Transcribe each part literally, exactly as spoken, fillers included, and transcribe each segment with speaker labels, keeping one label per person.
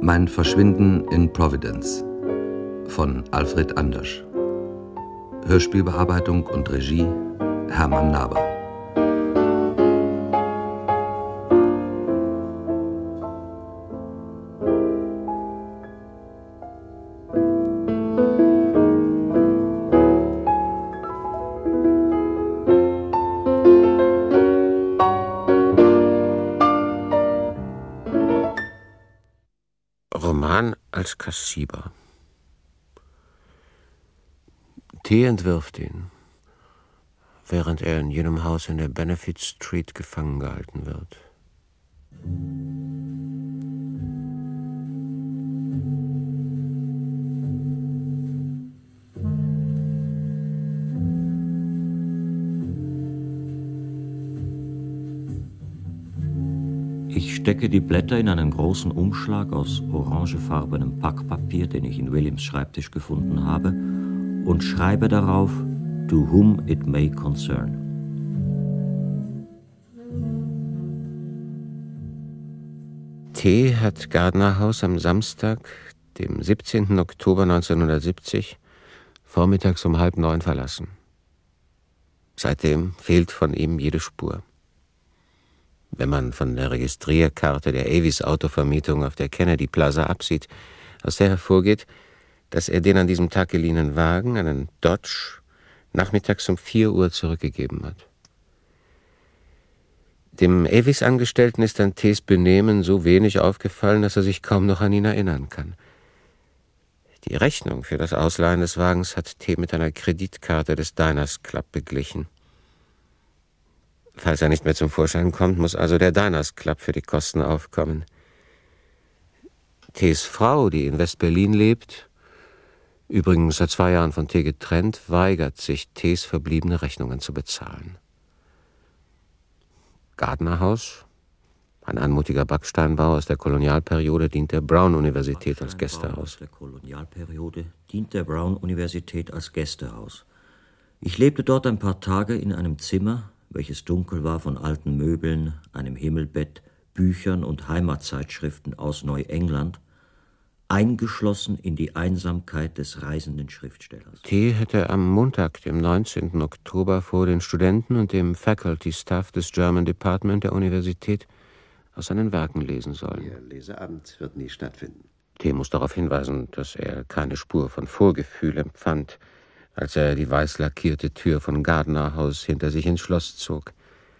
Speaker 1: Mein Verschwinden in Providence von Alfred Andersch. Hörspielbearbeitung und Regie Hermann Naber.
Speaker 2: Roman als Kassiber. T. entwirft ihn, während er in jenem Haus in der Benefit Street gefangen gehalten wird.
Speaker 3: Ich stecke die Blätter in einen großen Umschlag aus orangefarbenem Packpapier, den ich in Williams Schreibtisch gefunden habe, und schreibe darauf To whom it may concern.
Speaker 2: T. hat Gardner House am Samstag, dem siebzehnten Oktober neunzehnhundertsiebzig, vormittags um halb neun verlassen. Seitdem fehlt von ihm jede Spur. Wenn man von der Registrierkarte der Avis Autovermietung auf der Kennedy Plaza absieht, aus der hervorgeht, dass er den an diesem Tag geliehenen Wagen, einen Dodge, nachmittags um vier Uhr zurückgegeben hat. Dem Avis-Angestellten ist an T.s Benehmen so wenig aufgefallen, dass er sich kaum noch an ihn erinnern kann. Die Rechnung für das Ausleihen des Wagens hat T. mit einer Kreditkarte des Diners Club beglichen. Falls er nicht mehr zum Vorschein kommt, muss also der Diners Club für die Kosten aufkommen. T.s Frau, die in West-Berlin lebt, übrigens seit zwei Jahren von T. getrennt, weigert sich, T.s verbliebene Rechnungen zu bezahlen. Gardner House, ein anmutiger Backsteinbau aus der Kolonialperiode, dient der Brown-Universität als Gästehaus.
Speaker 3: Aus der Kolonialperiode dient der Brown-Universität als Gästehaus. Ich lebte dort ein paar Tage in einem Zimmer, welches dunkel war von alten Möbeln, einem Himmelbett, Büchern und Heimatzeitschriften aus Neuengland, eingeschlossen in die Einsamkeit des reisenden Schriftstellers.
Speaker 2: T. hätte am Montag, dem neunzehnten Oktober, vor den Studenten und dem Faculty-Staff des German Department der Universität aus seinen Werken lesen sollen.
Speaker 4: Ihr Leseabend wird nie stattfinden.
Speaker 2: T. muss darauf hinweisen, dass er keine Spur von Vorgefühl empfand, als er die weiß lackierte Tür von Gardner House hinter sich ins Schloss zog.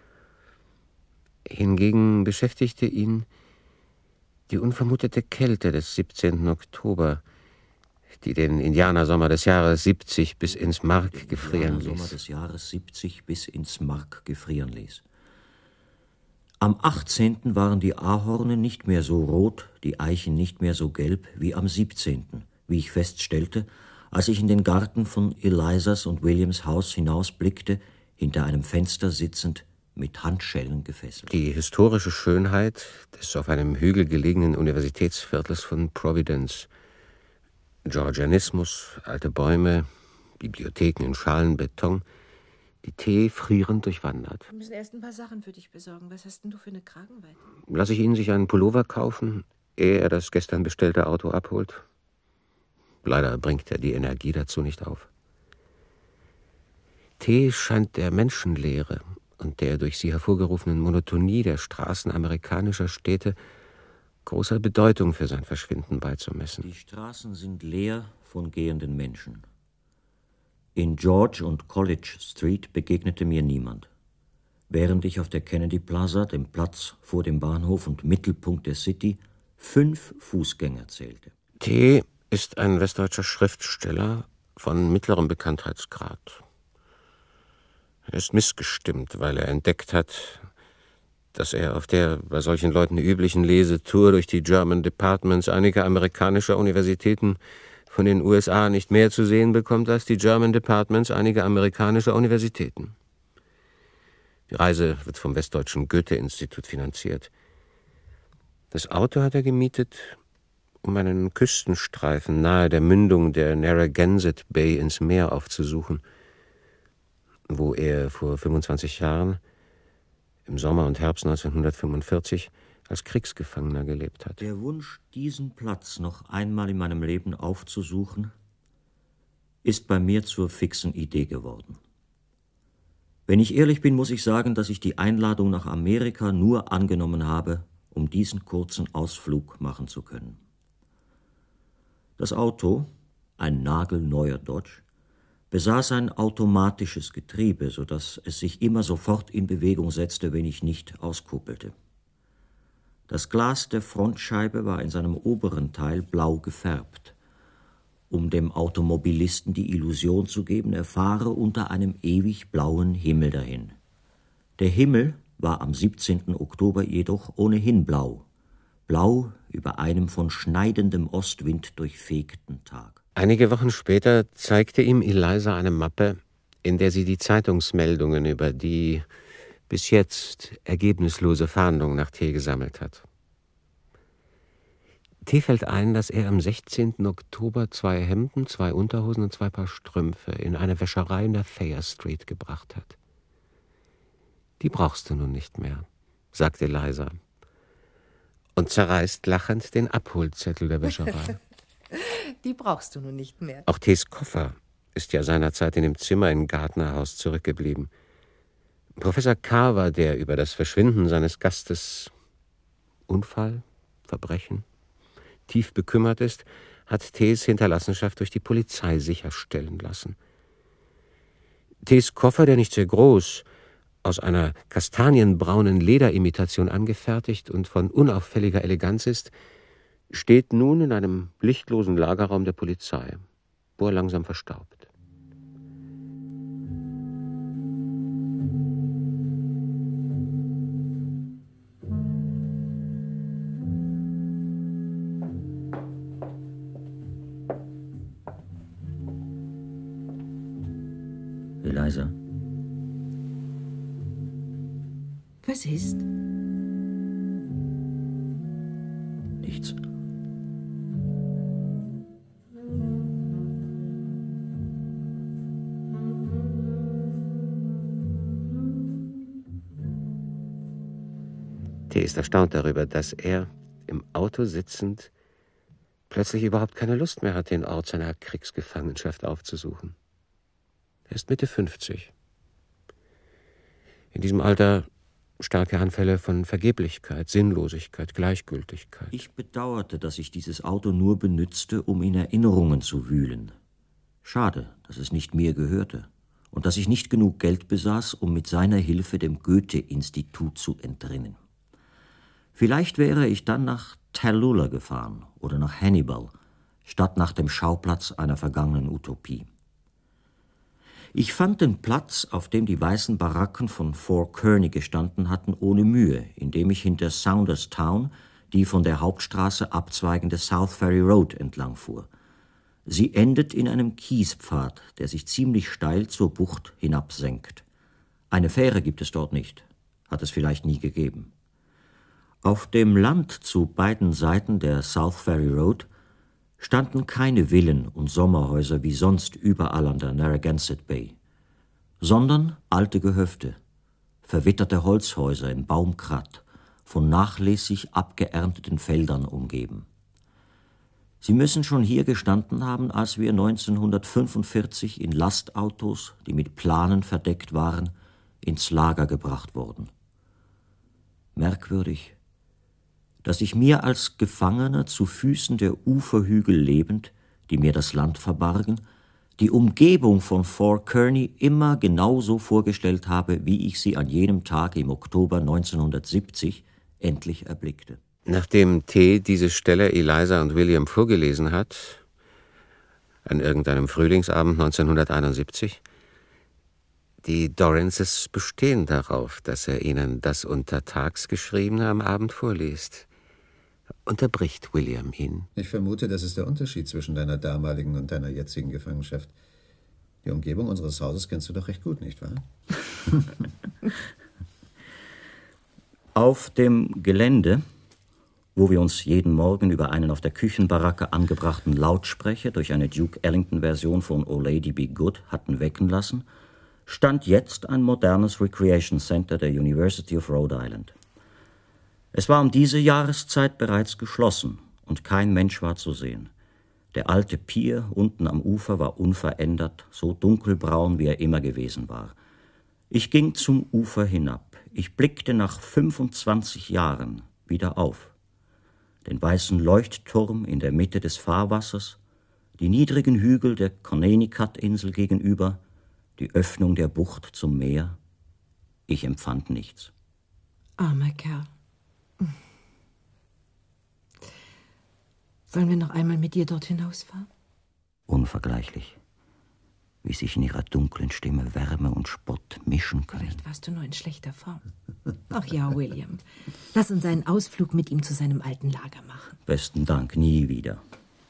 Speaker 2: Hingegen beschäftigte ihn die unvermutete Kälte des siebzehnten Oktober, die den Indianersommer des Jahres siebzig bis ins Mark gefrieren ließ.
Speaker 3: Indianersommer des Jahres siebzig bis ins Mark gefrieren ließ. Am achtzehnten waren die Ahorne nicht mehr so rot, die Eichen nicht mehr so gelb wie am siebzehnten, wie ich feststellte, als ich in den Garten von Elisas und Williams Haus hinausblickte, hinter einem Fenster sitzend, mit Handschellen gefesselt.
Speaker 2: Die historische Schönheit des auf einem Hügel gelegenen Universitätsviertels von Providence. Georgianismus, alte Bäume, Bibliotheken in Schalenbeton, die T. frierend durchwandert.
Speaker 5: Wir müssen erst ein paar Sachen für dich besorgen. Was hast denn du für eine Kragenweite?
Speaker 2: Lass ich Ihnen sich einen Pullover kaufen, ehe er das gestern bestellte Auto abholt? Leider bringt er die Energie dazu nicht auf. T. scheint der Menschenleere und der durch sie hervorgerufenen Monotonie der Straßen amerikanischer Städte großer Bedeutung für sein Verschwinden beizumessen.
Speaker 3: Die Straßen sind leer von gehenden Menschen. In George und College Street begegnete mir niemand, während ich auf der Kennedy Plaza, dem Platz vor dem Bahnhof und Mittelpunkt der City, fünf Fußgänger zählte.
Speaker 2: T. ist ein westdeutscher Schriftsteller von mittlerem Bekanntheitsgrad. Er ist missgestimmt, weil er entdeckt hat, dass er auf der bei solchen Leuten üblichen Lesetour durch die German Departments einiger amerikanischer Universitäten von den U S A nicht mehr zu sehen bekommt als die German Departments einiger amerikanischer Universitäten. Die Reise wird vom Westdeutschen Goethe-Institut finanziert. Das Auto hat er gemietet, um einen Küstenstreifen nahe der Mündung der Narragansett Bay ins Meer aufzusuchen, wo er vor fünfundzwanzig Jahren, im Sommer und Herbst neunzehnhundertfünfundvierzig, als Kriegsgefangener gelebt hat.
Speaker 3: Der Wunsch, diesen Platz noch einmal in meinem Leben aufzusuchen, ist bei mir zur fixen Idee geworden. Wenn ich ehrlich bin, muss ich sagen, dass ich die Einladung nach Amerika nur angenommen habe, um diesen kurzen Ausflug machen zu können. Das Auto, ein nagelneuer Dodge, besaß ein automatisches Getriebe, sodass es sich immer sofort in Bewegung setzte, wenn ich nicht auskuppelte. Das Glas der Frontscheibe war in seinem oberen Teil blau gefärbt, um dem Automobilisten die Illusion zu geben, er fahre unter einem ewig blauen Himmel dahin. Der Himmel war am siebzehnten Oktober jedoch ohnehin blau, blau über einem von schneidendem Ostwind durchfegten Tag.
Speaker 2: Einige Wochen später zeigte ihm Eliza eine Mappe, in der sie die Zeitungsmeldungen über die bis jetzt ergebnislose Fahndung nach T. gesammelt hat. T. fällt ein, dass er am sechzehnten Oktober zwei Hemden, zwei Unterhosen und zwei Paar Strümpfe in eine Wäscherei in der Thayer Street gebracht hat. Die brauchst du nun nicht mehr, sagt Eliza und zerreißt lachend den Abholzettel der Wäscherei.
Speaker 5: Die brauchst du nun nicht mehr.
Speaker 2: Auch T.s Koffer ist ja seinerzeit in dem Zimmer in Gardner House zurückgeblieben. Professor Carver, der über das Verschwinden seines Gastes Unfall, Verbrechen, tief bekümmert ist, hat T.s Hinterlassenschaft durch die Polizei sicherstellen lassen. T.s Koffer, der nicht sehr groß, aus einer kastanienbraunen Lederimitation angefertigt und von unauffälliger Eleganz ist, steht nun in einem lichtlosen Lagerraum der Polizei, wo er langsam verstaubt.
Speaker 3: Eliza?
Speaker 5: Was ist?
Speaker 3: Nichts.
Speaker 2: T. ist erstaunt darüber, dass er, im Auto sitzend, plötzlich überhaupt keine Lust mehr hat, den Ort seiner Kriegsgefangenschaft aufzusuchen. Er ist Mitte fünfzig. In diesem Alter starke Anfälle von Vergeblichkeit, Sinnlosigkeit, Gleichgültigkeit.
Speaker 3: Ich bedauerte, dass ich dieses Auto nur benützte, um in Erinnerungen zu wühlen. Schade, dass es nicht mir gehörte und dass ich nicht genug Geld besaß, um mit seiner Hilfe dem Goethe-Institut zu entrinnen. Vielleicht wäre ich dann nach Tallulah gefahren oder nach Hannibal, statt nach dem Schauplatz einer vergangenen Utopie. Ich fand den Platz, auf dem die weißen Baracken von Fort Kearny gestanden hatten, ohne Mühe, indem ich hinter Saunderstown die von der Hauptstraße abzweigende South Ferry Road entlang fuhr. Sie endet in einem Kiespfad, der sich ziemlich steil zur Bucht hinabsenkt. Eine Fähre gibt es dort nicht, hat es vielleicht nie gegeben. Auf dem Land zu beiden Seiten der South Ferry Road standen keine Villen und Sommerhäuser wie sonst überall an der Narragansett Bay, sondern alte Gehöfte, verwitterte Holzhäuser in Baumkratt, von nachlässig abgeernteten Feldern umgeben. Sie müssen schon hier gestanden haben, als wir neunzehnhundertfünfundvierzig in Lastautos, die mit Planen verdeckt waren, ins Lager gebracht wurden. Merkwürdig, dass ich mir als Gefangener zu Füßen der Uferhügel lebend, die mir das Land verbargen, die Umgebung von Fort Kearny immer genauso vorgestellt habe, wie ich sie an jenem Tag im Oktober neunzehnhundertsiebzig endlich erblickte.
Speaker 2: Nachdem T. diese Stelle Eliza und William vorgelesen hat, an irgendeinem Frühlingsabend neunzehnhunderteinundsiebzig, die Dorrances bestehen darauf, dass er ihnen das untertags Geschriebene am Abend vorliest. Unterbricht William ihn.
Speaker 6: Ich vermute, das ist der Unterschied zwischen deiner damaligen und deiner jetzigen Gefangenschaft. Die Umgebung unseres Hauses kennst du doch recht gut, nicht wahr?
Speaker 3: Auf dem Gelände, wo wir uns jeden Morgen über einen auf der Küchenbaracke angebrachten Lautsprecher durch eine Duke Ellington-Version von Oh Lady Be Good hatten wecken lassen, stand jetzt ein modernes Recreation Center der University of Rhode Island. Es war um diese Jahreszeit bereits geschlossen und kein Mensch war zu sehen. Der alte Pier unten am Ufer war unverändert, so dunkelbraun, wie er immer gewesen war. Ich ging zum Ufer hinab. Ich blickte nach fünfundzwanzig Jahren wieder auf. Den weißen Leuchtturm in der Mitte des Fahrwassers, die niedrigen Hügel der Connecticut-Insel gegenüber, die Öffnung der Bucht zum Meer. Ich empfand nichts.
Speaker 5: Armer Kerl. Sollen wir noch einmal mit dir dort hinausfahren?
Speaker 3: Unvergleichlich. Wie sich in ihrer dunklen Stimme Wärme und Spott mischen können.
Speaker 5: Vielleicht warst du nur in schlechter Form. Ach ja, William. Lass uns einen Ausflug mit ihm zu seinem alten Lager machen.
Speaker 3: Besten Dank, nie wieder.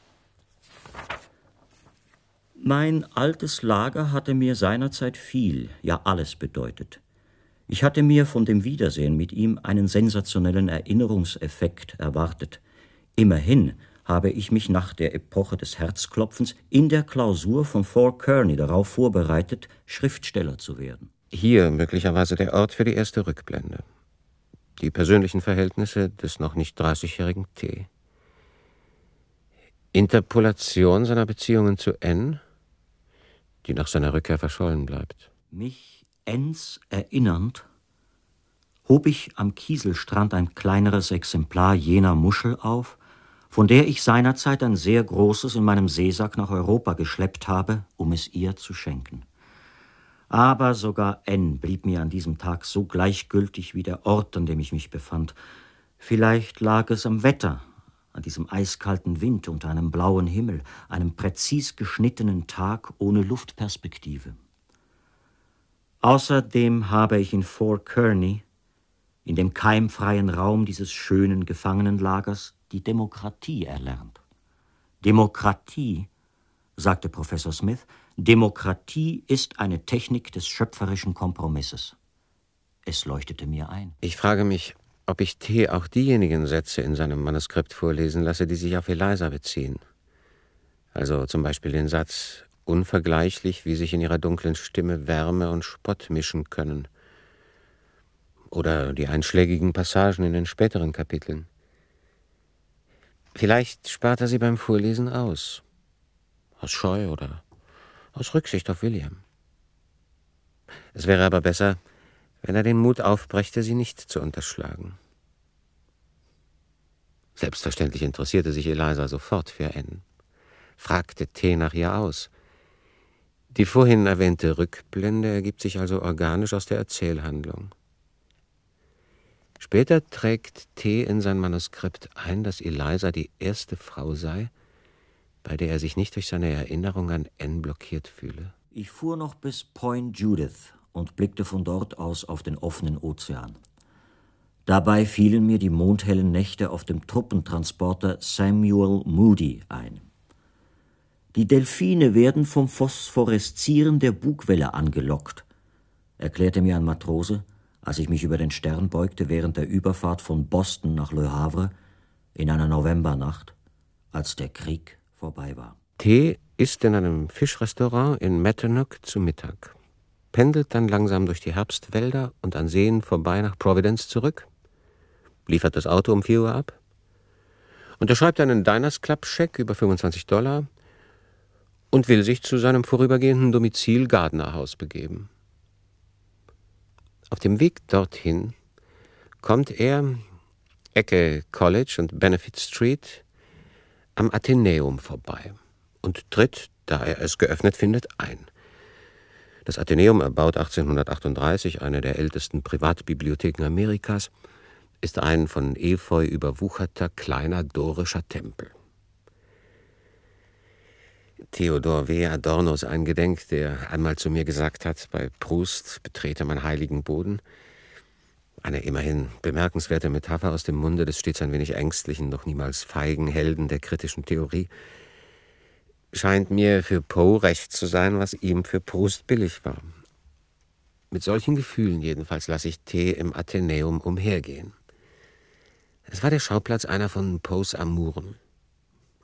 Speaker 3: Mein altes Lager hatte mir seinerzeit viel, ja alles bedeutet. Ich hatte mir von dem Wiedersehen mit ihm einen sensationellen Erinnerungseffekt erwartet. Immerhin habe ich mich nach der Epoche des Herzklopfens in der Klausur von Fort Kearney darauf vorbereitet, Schriftsteller zu werden.
Speaker 2: Hier möglicherweise der Ort für die erste Rückblende. Die persönlichen Verhältnisse des noch nicht dreißigjährigen T. Interpolation seiner Beziehungen zu N, die nach seiner Rückkehr verschollen bleibt.
Speaker 3: Mich Ens erinnernd, hob ich am Kieselstrand ein kleineres Exemplar jener Muschel auf, von der ich seinerzeit ein sehr großes in meinem Seesack nach Europa geschleppt habe, um es ihr zu schenken. Aber sogar N blieb mir an diesem Tag so gleichgültig wie der Ort, an dem ich mich befand. Vielleicht lag es am Wetter, an diesem eiskalten Wind unter einem blauen Himmel, einem präzis geschnittenen Tag ohne Luftperspektive. Außerdem habe ich in Fort Kearney, in dem keimfreien Raum dieses schönen Gefangenenlagers, die Demokratie erlernt. Demokratie, sagte Professor Smith, Demokratie ist eine Technik des schöpferischen Kompromisses. Es leuchtete mir ein.
Speaker 2: Ich frage mich, ob ich T. auch diejenigen Sätze in seinem Manuskript vorlesen lasse, die sich auf Eliza beziehen. Also zum Beispiel den Satz, unvergleichlich, wie sich in ihrer dunklen Stimme Wärme und Spott mischen können. Oder die einschlägigen Passagen in den späteren Kapiteln. Vielleicht spart er sie beim Vorlesen aus. Aus Scheu oder aus Rücksicht auf William. Es wäre aber besser, wenn er den Mut aufbrächte, sie nicht zu unterschlagen. Selbstverständlich interessierte sich Eliza sofort für N, fragte T. nach ihr aus. Die vorhin erwähnte Rückblende ergibt sich also organisch aus der Erzählhandlung. Später trägt T. in sein Manuskript ein, dass Eliza die erste Frau sei, bei der er sich nicht durch seine Erinnerung an N blockiert fühle.
Speaker 3: Ich fuhr noch bis Point Judith und blickte von dort aus auf den offenen Ozean. Dabei fielen mir die mondhellen Nächte auf dem Truppentransporter Samuel Moody ein. Die Delfine werden vom Phosphoreszieren der Bugwelle angelockt, erklärte mir ein Matrose, als ich mich über den Stern beugte während der Überfahrt von Boston nach Le Havre in einer Novembernacht, als der Krieg vorbei war.
Speaker 2: T. isst in einem Fischrestaurant in Matanock zu Mittag, pendelt dann langsam durch die Herbstwälder und an Seen vorbei nach Providence zurück, liefert das Auto um vier Uhr ab, unterschreibt einen Diners Club-Scheck über fünfundzwanzig Dollar und will sich zu seinem vorübergehenden Domizil Gardner House begeben. Auf dem Weg dorthin kommt er, Ecke College und Benefit Street, am Athenäum vorbei und tritt, da er es geöffnet findet, ein. Das Athenäum, erbaut achtzehnhundertachtunddreißig, eine der ältesten Privatbibliotheken Amerikas, ist ein von Efeu überwucherter, kleiner dorischer Tempel. Theodor W. Adornos eingedenk, der einmal zu mir gesagt hat, bei Proust betrete man heiligen Boden. Eine immerhin bemerkenswerte Metapher aus dem Munde des stets ein wenig ängstlichen, doch niemals feigen Helden der kritischen Theorie. Scheint mir für Poe recht zu sein, was ihm für Proust billig war. Mit solchen Gefühlen jedenfalls lasse ich T. im Athenäum umhergehen. Es war der Schauplatz einer von Poes Amuren.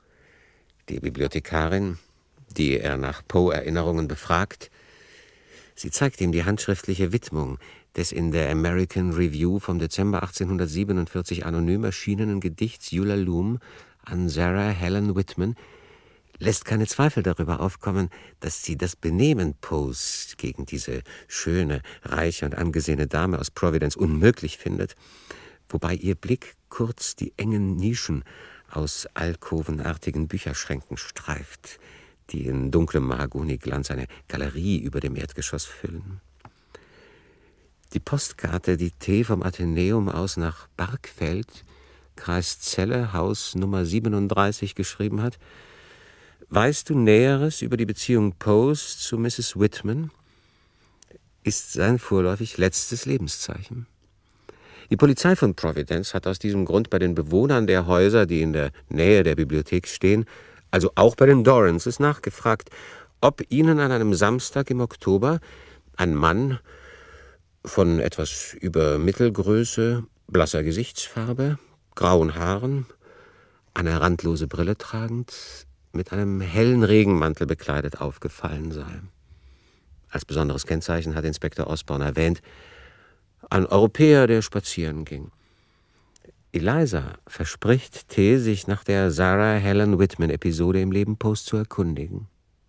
Speaker 2: Die Bibliothekarin, die er nach Poe-Erinnerungen befragt, Sie zeigt ihm die handschriftliche Widmung des in der American Review vom Dezember achtzehnhundertsiebenundvierzig anonym erschienenen Gedichts Eulalume an Sarah Helen Whitman, lässt keine Zweifel darüber aufkommen, dass sie das Benehmen Poes gegen diese schöne, reiche und angesehene Dame aus Providence unmöglich findet, wobei ihr Blick kurz die engen Nischen aus alkovenartigen Bücherschränken streift, die in dunklem Mahagoniglanz eine Galerie über dem Erdgeschoss füllen. Die Postkarte, die T. vom Athenäum aus nach Bargfeld, Kreis Celle, Haus Nummer siebenunddreißig, geschrieben hat: »Weißt du Näheres über die Beziehung Poes zu Misses Whitman?« ist sein vorläufig letztes Lebenszeichen. Die Polizei von Providence hat aus diesem Grund bei den Bewohnern der Häuser, die in der Nähe der Bibliothek stehen, also auch bei den Dorances, nachgefragt, ob ihnen an einem Samstag im Oktober ein Mann von etwas über Mittelgröße, blasser Gesichtsfarbe, grauen Haaren, eine randlose Brille tragend, mit einem hellen Regenmantel bekleidet aufgefallen sei. Als besonderes Kennzeichen hat Inspektor Osborne erwähnt, ein Europäer, der spazieren ging. Eliza verspricht T., sich nach der Sarah Helen Whitman-Episode im Leben Poes zu erkundigen.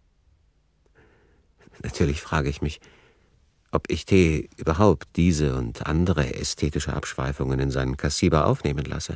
Speaker 2: Natürlich frage ich mich, ob ich T. überhaupt diese und andere ästhetische Abschweifungen in seinen Kassiber aufnehmen lasse.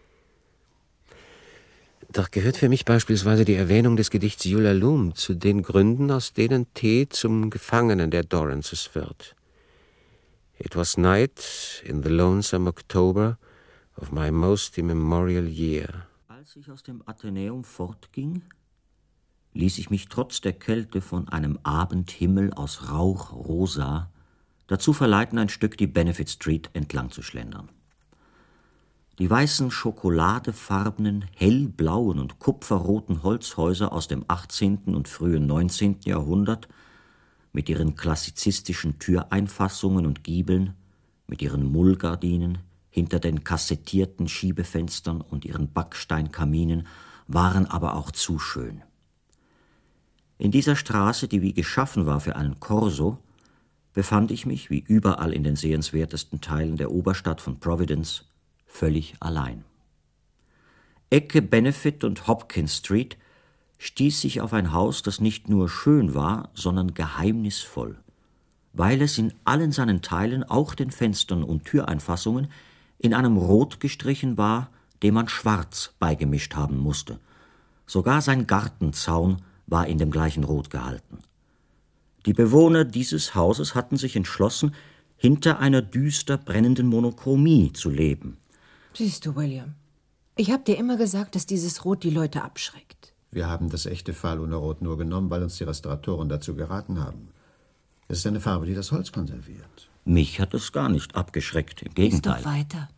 Speaker 2: Doch gehört für mich beispielsweise die Erwähnung des Gedichts Eulalume zu den Gründen, aus denen T. zum Gefangenen der Dorances wird. It was night in the lonesome October of my most immemorial year.
Speaker 3: Als ich aus dem Athenäum fortging, ließ ich mich trotz der Kälte von einem Abendhimmel aus Rauchrosa dazu verleiten, ein Stück die Benefit Street entlang zu schlendern. Die weißen, schokoladefarbenen, hellblauen und kupferroten Holzhäuser aus dem achtzehnten und frühen neunzehnten Jahrhundert mit ihren klassizistischen Türeinfassungen und Giebeln, mit ihren Mullgardinen hinter den kassettierten Schiebefenstern und ihren Backsteinkaminen waren aber auch zu schön. In dieser Straße, die wie geschaffen war für einen Korso, befand ich mich, wie überall in den sehenswertesten Teilen der Oberstadt von Providence, völlig allein. Ecke Benefit und Hopkins Street stieß ich auf ein Haus, das nicht nur schön war, sondern geheimnisvoll, weil es in allen seinen Teilen, auch den Fenstern und Türeinfassungen, in einem Rot gestrichen war, dem man schwarz beigemischt haben musste. Sogar sein Gartenzaun war in dem gleichen Rot gehalten. Die Bewohner dieses Hauses hatten sich entschlossen, hinter einer düster brennenden Monochromie zu leben.
Speaker 5: Siehst du, William, ich habe dir immer gesagt, dass dieses Rot die Leute abschreckt.
Speaker 6: Wir haben das echte Fahlunrot nur genommen, weil uns die Restauratoren dazu geraten haben. Es ist eine Farbe, die das Holz konserviert.
Speaker 3: Mich hat es gar nicht abgeschreckt, im Gegenteil.
Speaker 5: Lies doch weiter.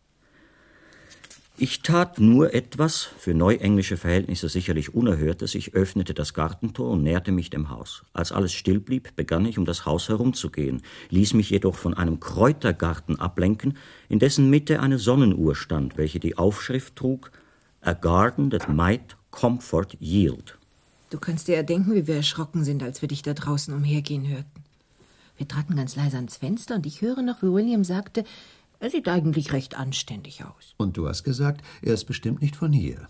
Speaker 3: Ich tat nur etwas, für neuenglische Verhältnisse sicherlich Unerhörtes. Ich öffnete das Gartentor und näherte mich dem Haus. Als alles still blieb, begann ich, um das Haus herumzugehen, ließ mich jedoch von einem Kräutergarten ablenken, in dessen Mitte eine Sonnenuhr stand, welche die Aufschrift trug: A garden that might comfort yield.
Speaker 5: Du kannst dir ja denken, wie wir erschrocken sind, als wir dich da draußen umhergehen hörten. Wir traten ganz leise ans Fenster und ich höre noch, wie William sagte, er sieht eigentlich recht anständig aus.
Speaker 6: Und du hast gesagt, er ist bestimmt nicht von hier.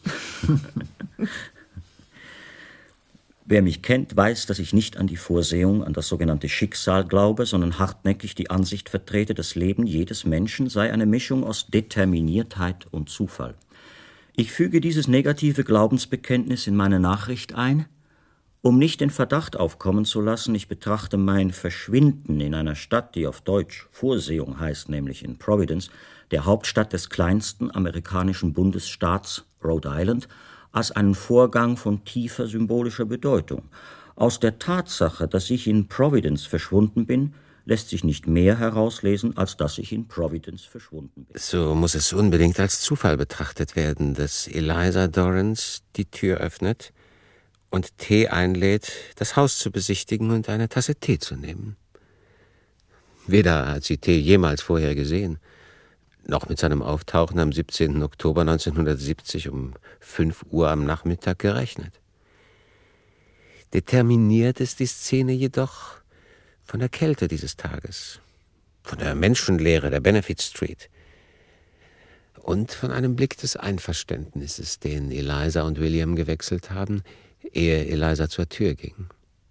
Speaker 3: Wer mich kennt, weiß, dass ich nicht an die Vorsehung, an das sogenannte Schicksal glaube, sondern hartnäckig die Ansicht vertrete, das Leben jedes Menschen sei eine Mischung aus Determiniertheit und Zufall. Ich füge dieses negative Glaubensbekenntnis in meine Nachricht ein, um nicht den Verdacht aufkommen zu lassen, ich betrachte mein Verschwinden in einer Stadt, die auf Deutsch Vorsehung heißt, nämlich in Providence, der Hauptstadt des kleinsten amerikanischen Bundesstaats Rhode Island, als einen Vorgang von tiefer symbolischer Bedeutung. Aus der Tatsache, dass ich in Providence verschwunden bin, lässt sich nicht mehr herauslesen, als dass ich in Providence verschwunden bin.
Speaker 2: So muss es unbedingt als Zufall betrachtet werden, dass Eliza Dorrance die Tür öffnet und T. einlädt, das Haus zu besichtigen und eine Tasse Tee zu nehmen. Weder hat sie T. jemals vorher gesehen, noch mit seinem Auftauchen am siebzehnten Oktober neunzehnhundertsiebzig um fünf Uhr am Nachmittag gerechnet. Determiniert ist die Szene jedoch von der Kälte dieses Tages, von der Menschenleere der Benefit Street und von einem Blick des Einverständnisses, den Eliza und William gewechselt haben, ehe Eliza zur Tür ging.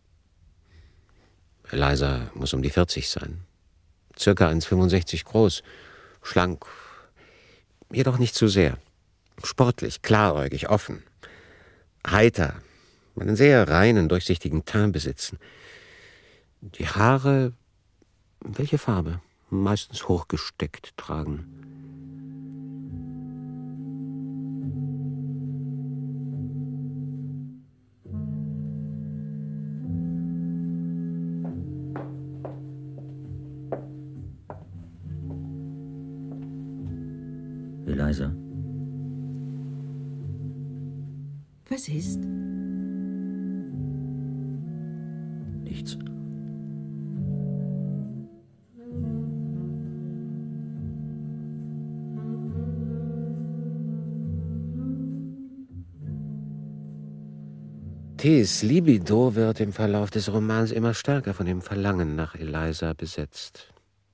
Speaker 2: Eliza muss um die vierzig sein, circa eins Komma fünfundsechzig groß, schlank, jedoch nicht zu sehr, sportlich, klaräugig, offen, heiter, einen sehr reinen, durchsichtigen Teint besitzen. Die Haare, welche Farbe? Meistens hochgesteckt tragen.
Speaker 3: Eliza.
Speaker 5: Was ist?
Speaker 3: Nichts.
Speaker 2: Tees Libido wird im Verlauf des Romans immer stärker von dem Verlangen nach Eliza besetzt.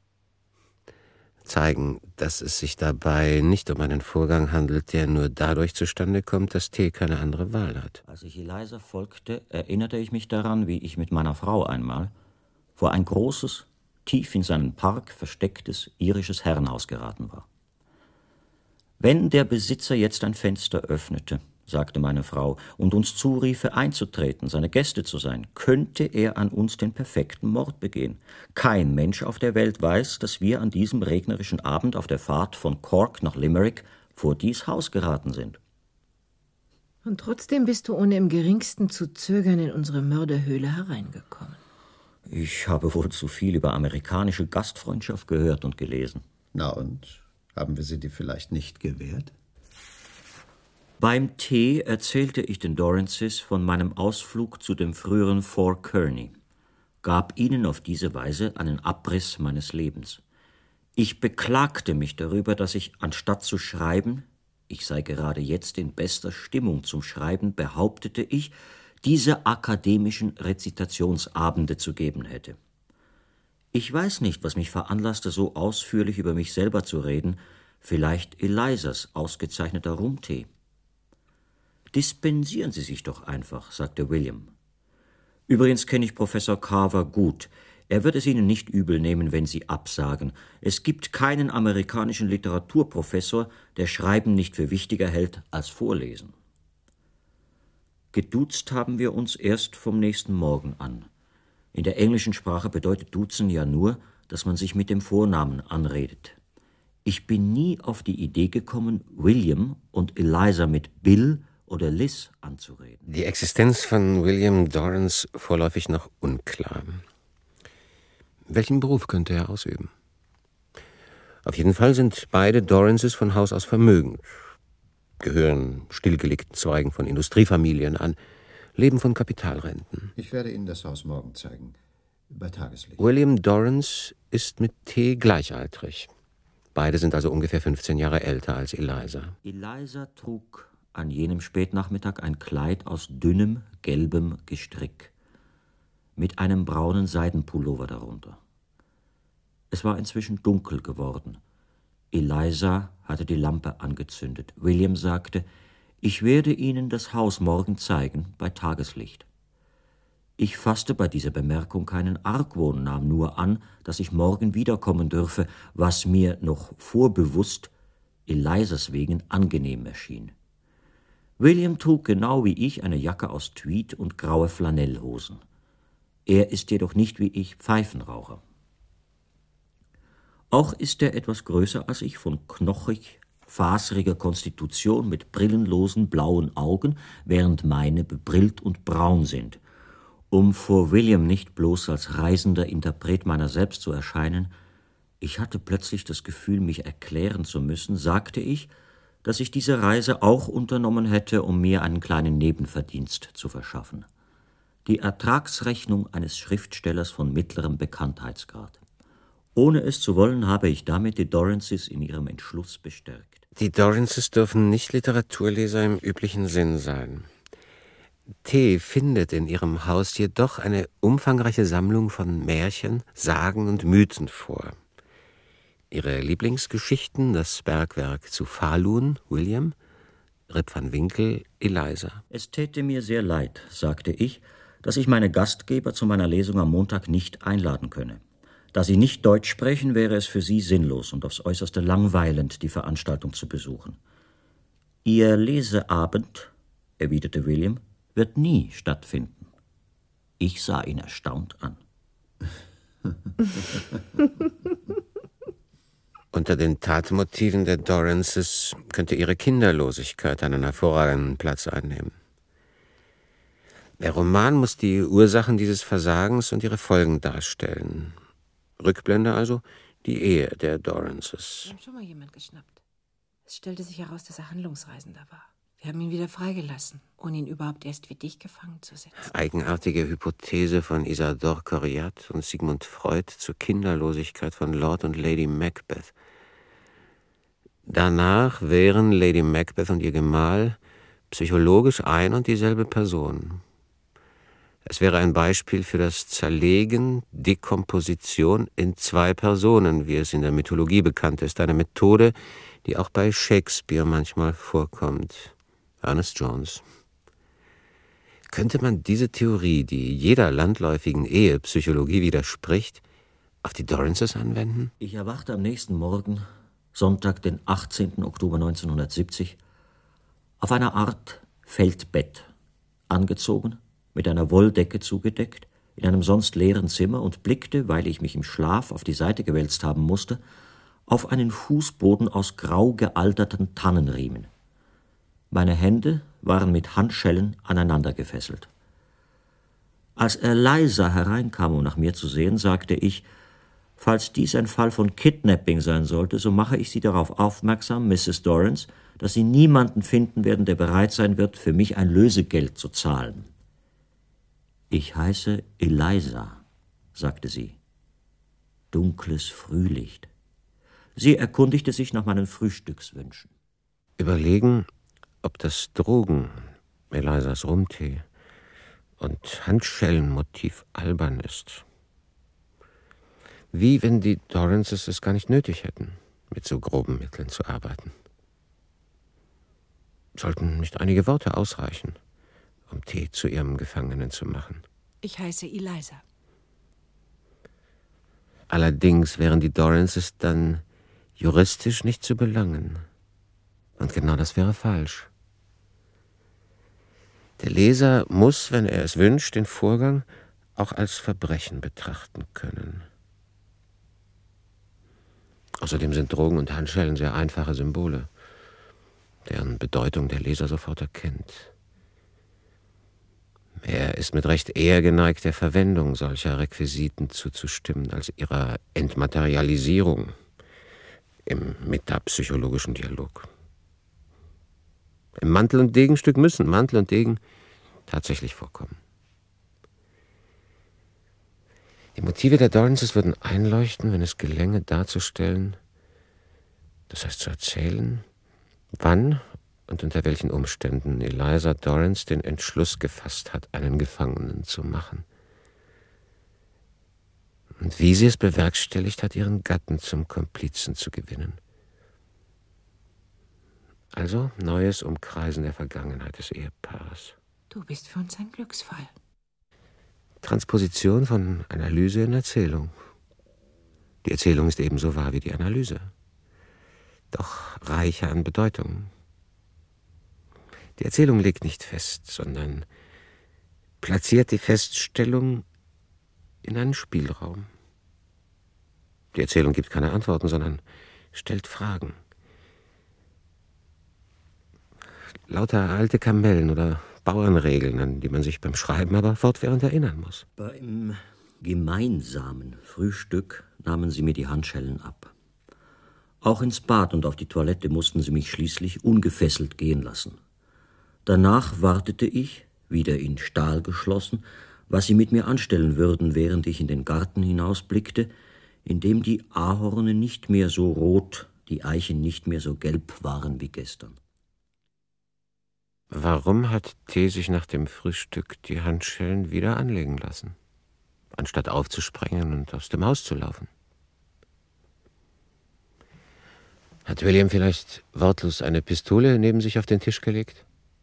Speaker 2: Zeigen, dass es sich dabei nicht um einen Vorgang handelt, der nur dadurch zustande kommt, dass T keine andere Wahl hat.
Speaker 3: Als ich Eliza folgte, erinnerte ich mich daran, wie ich mit meiner Frau einmal vor ein großes, tief in seinen Park verstecktes irisches Herrenhaus geraten war. Wenn der Besitzer jetzt ein Fenster öffnete, sagte meine Frau, und uns zuriefe, einzutreten, seine Gäste zu sein, könnte er an uns den perfekten Mord begehen. Kein Mensch auf der Welt weiß, dass wir an diesem regnerischen Abend auf der Fahrt von Cork nach Limerick vor dies Haus geraten sind.
Speaker 5: Und trotzdem bist du ohne im geringsten zu zögern in unsere Mörderhöhle hereingekommen.
Speaker 3: Ich habe wohl zu viel über amerikanische Gastfreundschaft gehört und gelesen.
Speaker 6: Na und? Haben wir sie dir vielleicht nicht gewährt?
Speaker 3: Beim Tee erzählte ich den Dorrances von meinem Ausflug zu dem früheren Fort Kearney, gab ihnen auf diese Weise einen Abriss meines Lebens. Ich beklagte mich darüber, dass ich, anstatt zu schreiben, ich sei gerade jetzt in bester Stimmung zum Schreiben, behauptete ich, diese akademischen Rezitationsabende zu geben hätte. Ich weiß nicht, was mich veranlasste, so ausführlich über mich selber zu reden, vielleicht Elizas ausgezeichneter Rumtee. »Dispensieren Sie sich doch einfach«, sagte William. »Übrigens kenne ich Professor Carver gut. Er wird es Ihnen nicht übel nehmen, wenn Sie absagen. Es gibt keinen amerikanischen Literaturprofessor, der Schreiben nicht für wichtiger hält als Vorlesen.« Geduzt haben wir uns erst vom nächsten Morgen an. In der englischen Sprache bedeutet Duzen ja nur, dass man sich mit dem Vornamen anredet. Ich bin nie auf die Idee gekommen, William und Eliza mit Bill oder Liz anzureden.
Speaker 2: Die Existenz von William Dorrance vorläufig noch unklar. Welchen Beruf könnte er ausüben? Auf jeden Fall sind beide Dorrances von Haus aus vermögend, gehören stillgelegten Zweigen von Industriefamilien an, leben von Kapitalrenten.
Speaker 6: Ich werde Ihnen das Haus morgen zeigen, bei Tageslicht.
Speaker 2: William Dorrance ist mit T. gleichaltrig. Beide sind also ungefähr fünfzehn Jahre älter als Eliza.
Speaker 3: Eliza trug an jenem Spätnachmittag ein Kleid aus dünnem, gelbem Gestrick, mit einem braunen Seidenpullover darunter. Es war inzwischen dunkel geworden. Eliza hatte die Lampe angezündet. William sagte, »Ich werde Ihnen das Haus morgen zeigen, bei Tageslicht.« Ich fasste bei dieser Bemerkung keinen Argwohn, nahm nur an, dass ich morgen wiederkommen dürfe, was mir noch vorbewusst Elizas wegen angenehm erschien. William trug genau wie ich eine Jacke aus Tweed und graue Flanellhosen. Er ist jedoch nicht wie ich Pfeifenraucher. Auch ist er etwas größer als ich, von knochig, faseriger Konstitution mit brillenlosen blauen Augen, während meine bebrillt und braun sind. Um vor William nicht bloß als reisender Interpret meiner selbst zu erscheinen, ich hatte plötzlich das Gefühl, mich erklären zu müssen, sagte ich, dass ich diese Reise auch unternommen hätte, um mir einen kleinen Nebenverdienst zu verschaffen. Die Ertragsrechnung eines Schriftstellers von mittlerem Bekanntheitsgrad. Ohne es zu wollen, habe ich damit die Dorrances in ihrem Entschluss bestärkt.
Speaker 2: Die Dorrances dürfen nicht Literaturleser im üblichen Sinn sein. T. findet in ihrem Haus jedoch eine umfangreiche Sammlung von Märchen, Sagen und Mythen vor. Ihre Lieblingsgeschichten, das Bergwerk zu Falun, William, Rip van Winkle, Eliza.
Speaker 3: Es täte mir sehr leid, sagte ich, dass ich meine Gastgeber zu meiner Lesung am Montag nicht einladen könne. Da sie nicht Deutsch sprechen, wäre es für sie sinnlos und aufs Äußerste langweilend, die Veranstaltung zu besuchen. Ihr Leseabend, erwiderte William, wird nie stattfinden. Ich sah ihn erstaunt an.
Speaker 2: Unter den Tatmotiven der Dorrances könnte ihre Kinderlosigkeit einen hervorragenden Platz einnehmen. Der Roman muss die Ursachen dieses Versagens und ihre Folgen darstellen. Rückblende also, die Ehe der Dorrances.
Speaker 5: Wir haben schon mal jemand geschnappt. Es stellte sich heraus, dass er Handlungsreisender war. Wir haben ihn wieder freigelassen, ohne ihn überhaupt erst wie dich gefangen zu setzen.
Speaker 2: Eigenartige Hypothese von Isadore Coriat und Sigmund Freud zur Kinderlosigkeit von Lord und Lady Macbeth. Danach wären Lady Macbeth und ihr Gemahl psychologisch ein und dieselbe Person. Es wäre ein Beispiel für das Zerlegen, Dekomposition in zwei Personen, wie es in der Mythologie bekannt ist. Eine Methode, die auch bei Shakespeare manchmal vorkommt. Ernest Jones. Könnte man diese Theorie, die jeder landläufigen Ehepsychologie widerspricht, auf die Dorrances anwenden?
Speaker 3: Ich erwachte am nächsten Morgen, Sonntag, den achtzehnten Oktober neunzehnhundertsiebzig, auf einer Art Feldbett, angezogen, mit einer Wolldecke zugedeckt, in einem sonst leeren Zimmer und blickte, weil ich mich im Schlaf auf die Seite gewälzt haben musste, auf einen Fußboden aus grau gealterten Tannenriemen. Meine Hände waren mit Handschellen aneinander gefesselt. Als Eliza hereinkam, um nach mir zu sehen, sagte ich, falls dies ein Fall von Kidnapping sein sollte, so mache ich Sie darauf aufmerksam, Misses Dorrance, dass Sie niemanden finden werden, der bereit sein wird, für mich ein Lösegeld zu zahlen. »Ich heiße Eliza«, sagte sie. Dunkles Frühlicht. Sie erkundigte sich nach meinen Frühstückswünschen.
Speaker 2: Überlegen, ob das Drogen, Elizas Rumtee und Handschellenmotiv albern ist. Wie wenn die Dorrances es gar nicht nötig hätten, mit so groben Mitteln zu arbeiten. Sollten nicht einige Worte ausreichen, um T. zu ihrem Gefangenen zu machen?
Speaker 5: Ich heiße Eliza.
Speaker 2: Allerdings wären die Dorrances dann juristisch nicht zu belangen. Und genau das wäre falsch. Der Leser muss, wenn er es wünscht, den Vorgang auch als Verbrechen betrachten können. Außerdem sind Drogen und Handschellen sehr einfache Symbole, deren Bedeutung der Leser sofort erkennt. Er ist mit Recht eher geneigt, der Verwendung solcher Requisiten zuzustimmen, als ihrer Entmaterialisierung im metapsychologischen Dialog. Im Mantel- und Degenstück müssen Mantel und Degen tatsächlich vorkommen. Die Motive der Dorrances würden einleuchten, wenn es gelänge, darzustellen, das heißt zu erzählen, wann und unter welchen Umständen Eliza Dorrance den Entschluss gefasst hat, einen Gefangenen zu machen. Und wie sie es bewerkstelligt hat, ihren Gatten zum Komplizen zu gewinnen. Also neues Umkreisen der Vergangenheit des Ehepaares.
Speaker 5: Du bist für uns ein Glücksfall.
Speaker 2: Transposition von Analyse in Erzählung. Die Erzählung ist ebenso wahr wie die Analyse, doch reicher an Bedeutung. Die Erzählung legt nicht fest, sondern platziert die Feststellung in einen Spielraum. Die Erzählung gibt keine Antworten, sondern stellt Fragen. Lauter alte Kamellen oder Bauernregeln, an die man sich beim Schreiben aber fortwährend erinnern muss.
Speaker 3: Beim gemeinsamen Frühstück nahmen sie mir die Handschellen ab. Auch ins Bad und auf die Toilette mussten sie mich schließlich ungefesselt gehen lassen. Danach wartete ich, wieder in Stahl geschlossen, was sie mit mir anstellen würden, während ich in den Garten hinausblickte, in dem die Ahorne nicht mehr so rot, die Eichen nicht mehr so gelb waren wie gestern.
Speaker 2: Warum hat T. sich nach dem Frühstück die Handschellen wieder anlegen lassen, anstatt aufzuspringen und aus dem Haus zu laufen? Hat William vielleicht wortlos eine Pistole neben sich auf den Tisch gelegt?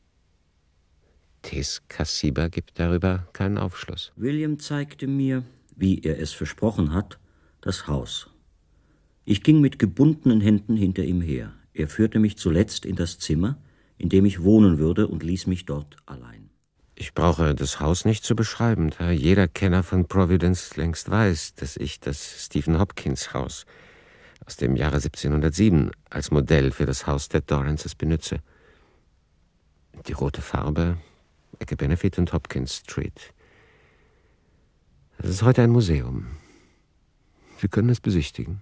Speaker 2: T.s Kassiber gibt darüber keinen Aufschluss.
Speaker 3: William zeigte mir, wie er es versprochen hat, das Haus. Ich ging mit gebundenen Händen hinter ihm her. Er führte mich zuletzt in das Zimmer, in dem ich wohnen würde, und ließ mich dort allein.
Speaker 2: Ich brauche das Haus nicht zu beschreiben, da jeder Kenner von Providence längst weiß, dass ich das Stephen Hopkins Haus aus dem Jahre siebzehnhundertsieben als Modell für das Haus der Dorrances benütze. Die rote Farbe, Ecke Benefit und Hopkins Street. Es ist heute ein Museum. Sie können es besichtigen.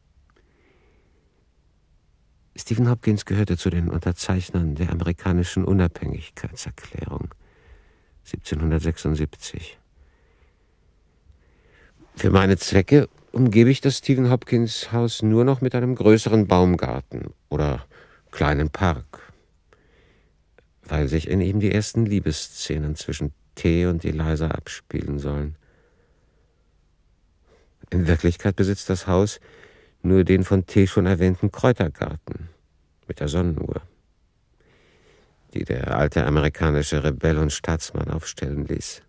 Speaker 2: Stephen Hopkins gehörte zu den Unterzeichnern der amerikanischen Unabhängigkeitserklärung siebzehnhundertsechsundsiebzig. Für meine Zwecke umgebe ich das Stephen Hopkins Haus nur noch mit einem größeren Baumgarten oder kleinen Park, weil sich in ihm die ersten Liebesszenen zwischen T. und Eliza abspielen sollen. In Wirklichkeit besitzt das Haus nur den von T. schon erwähnten Kräutergarten mit der Sonnenuhr, die der alte amerikanische Rebell und Staatsmann aufstellen ließ.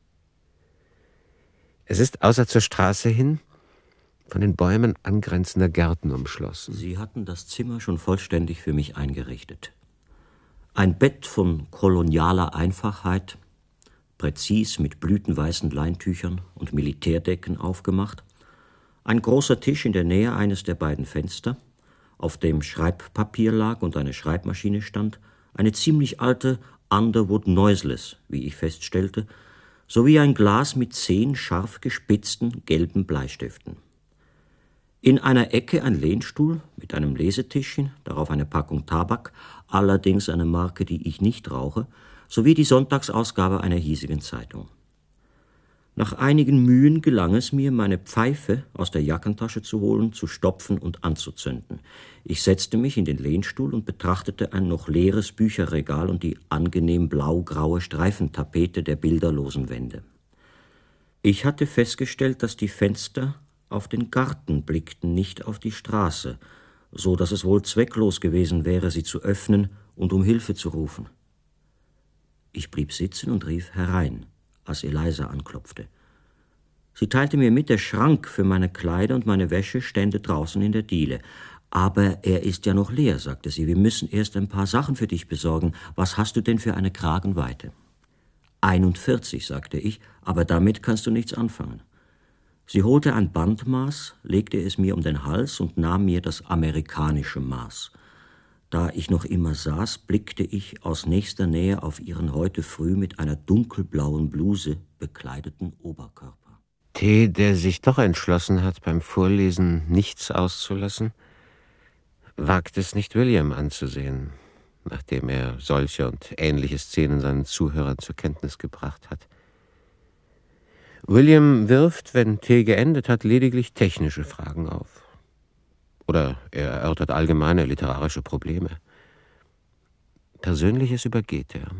Speaker 2: Es ist außer zur Straße hin von den Bäumen angrenzender Gärten umschlossen.
Speaker 3: Sie hatten das Zimmer schon vollständig für mich eingerichtet. Ein Bett von kolonialer Einfachheit, präzis mit blütenweißen Leintüchern und Militärdecken aufgemacht, ein großer Tisch in der Nähe eines der beiden Fenster, auf dem Schreibpapier lag und eine Schreibmaschine stand, eine ziemlich alte Underwood Noiseless, wie ich feststellte, sowie ein Glas mit zehn scharf gespitzten gelben Bleistiften. In einer Ecke ein Lehnstuhl mit einem Lesetischchen, darauf eine Packung Tabak, allerdings eine Marke, die ich nicht rauche, sowie die Sonntagsausgabe einer hiesigen Zeitung. Nach einigen Mühen gelang es mir, meine Pfeife aus der Jackentasche zu holen, zu stopfen und anzuzünden. Ich setzte mich in den Lehnstuhl und betrachtete ein noch leeres Bücherregal und die angenehm blau-graue Streifentapete der bilderlosen Wände. Ich hatte festgestellt, dass die Fenster auf den Garten blickten, nicht auf die Straße, so dass es wohl zwecklos gewesen wäre, sie zu öffnen und um Hilfe zu rufen. Ich blieb sitzen und rief herein, als Eliza anklopfte. Sie teilte mir mit, der Schrank für meine Kleider und meine Wäsche stände draußen in der Diele. »Aber er ist ja noch leer«, sagte sie. »Wir müssen erst ein paar Sachen für dich besorgen. Was hast du denn für eine Kragenweite?« »einundvierzig«, sagte ich, »aber damit kannst du nichts anfangen.« Sie holte ein Bandmaß, legte es mir um den Hals und nahm mir das amerikanische Maß. Da ich noch immer saß, blickte ich aus nächster Nähe auf ihren heute früh mit einer dunkelblauen Bluse bekleideten Oberkörper.
Speaker 2: T., der sich doch entschlossen hat, beim Vorlesen nichts auszulassen, wagt es nicht, William anzusehen, nachdem er solche und ähnliche Szenen seinen Zuhörern zur Kenntnis gebracht hat. William wirft, wenn T. geendet hat, lediglich technische Fragen auf. Oder er erörtert allgemeine literarische Probleme. Persönliches übergeht er.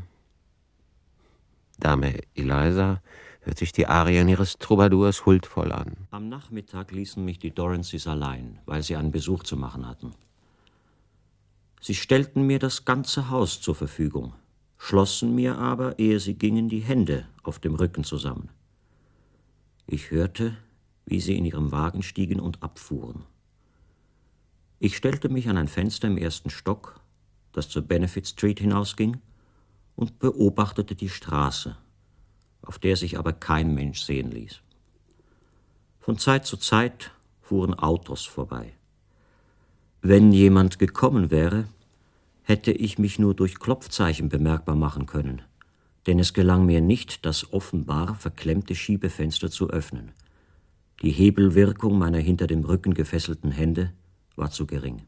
Speaker 2: Dame Eliza hört sich die Arien ihres Troubadours huldvoll an.
Speaker 3: Am Nachmittag ließen mich die Dorrances allein, weil sie einen Besuch zu machen hatten. Sie stellten mir das ganze Haus zur Verfügung, schlossen mir aber, ehe sie gingen, die Hände auf dem Rücken zusammen. Ich hörte, wie sie in ihrem Wagen stiegen und abfuhren. Ich stellte mich an ein Fenster im ersten Stock, das zur Benefit Street hinausging, und beobachtete die Straße, auf der sich aber kein Mensch sehen ließ. Von Zeit zu Zeit fuhren Autos vorbei. Wenn jemand gekommen wäre, hätte ich mich nur durch Klopfzeichen bemerkbar machen können, denn es gelang mir nicht, das offenbar verklemmte Schiebefenster zu öffnen. Die Hebelwirkung meiner hinter dem Rücken gefesselten Hände war zu gering.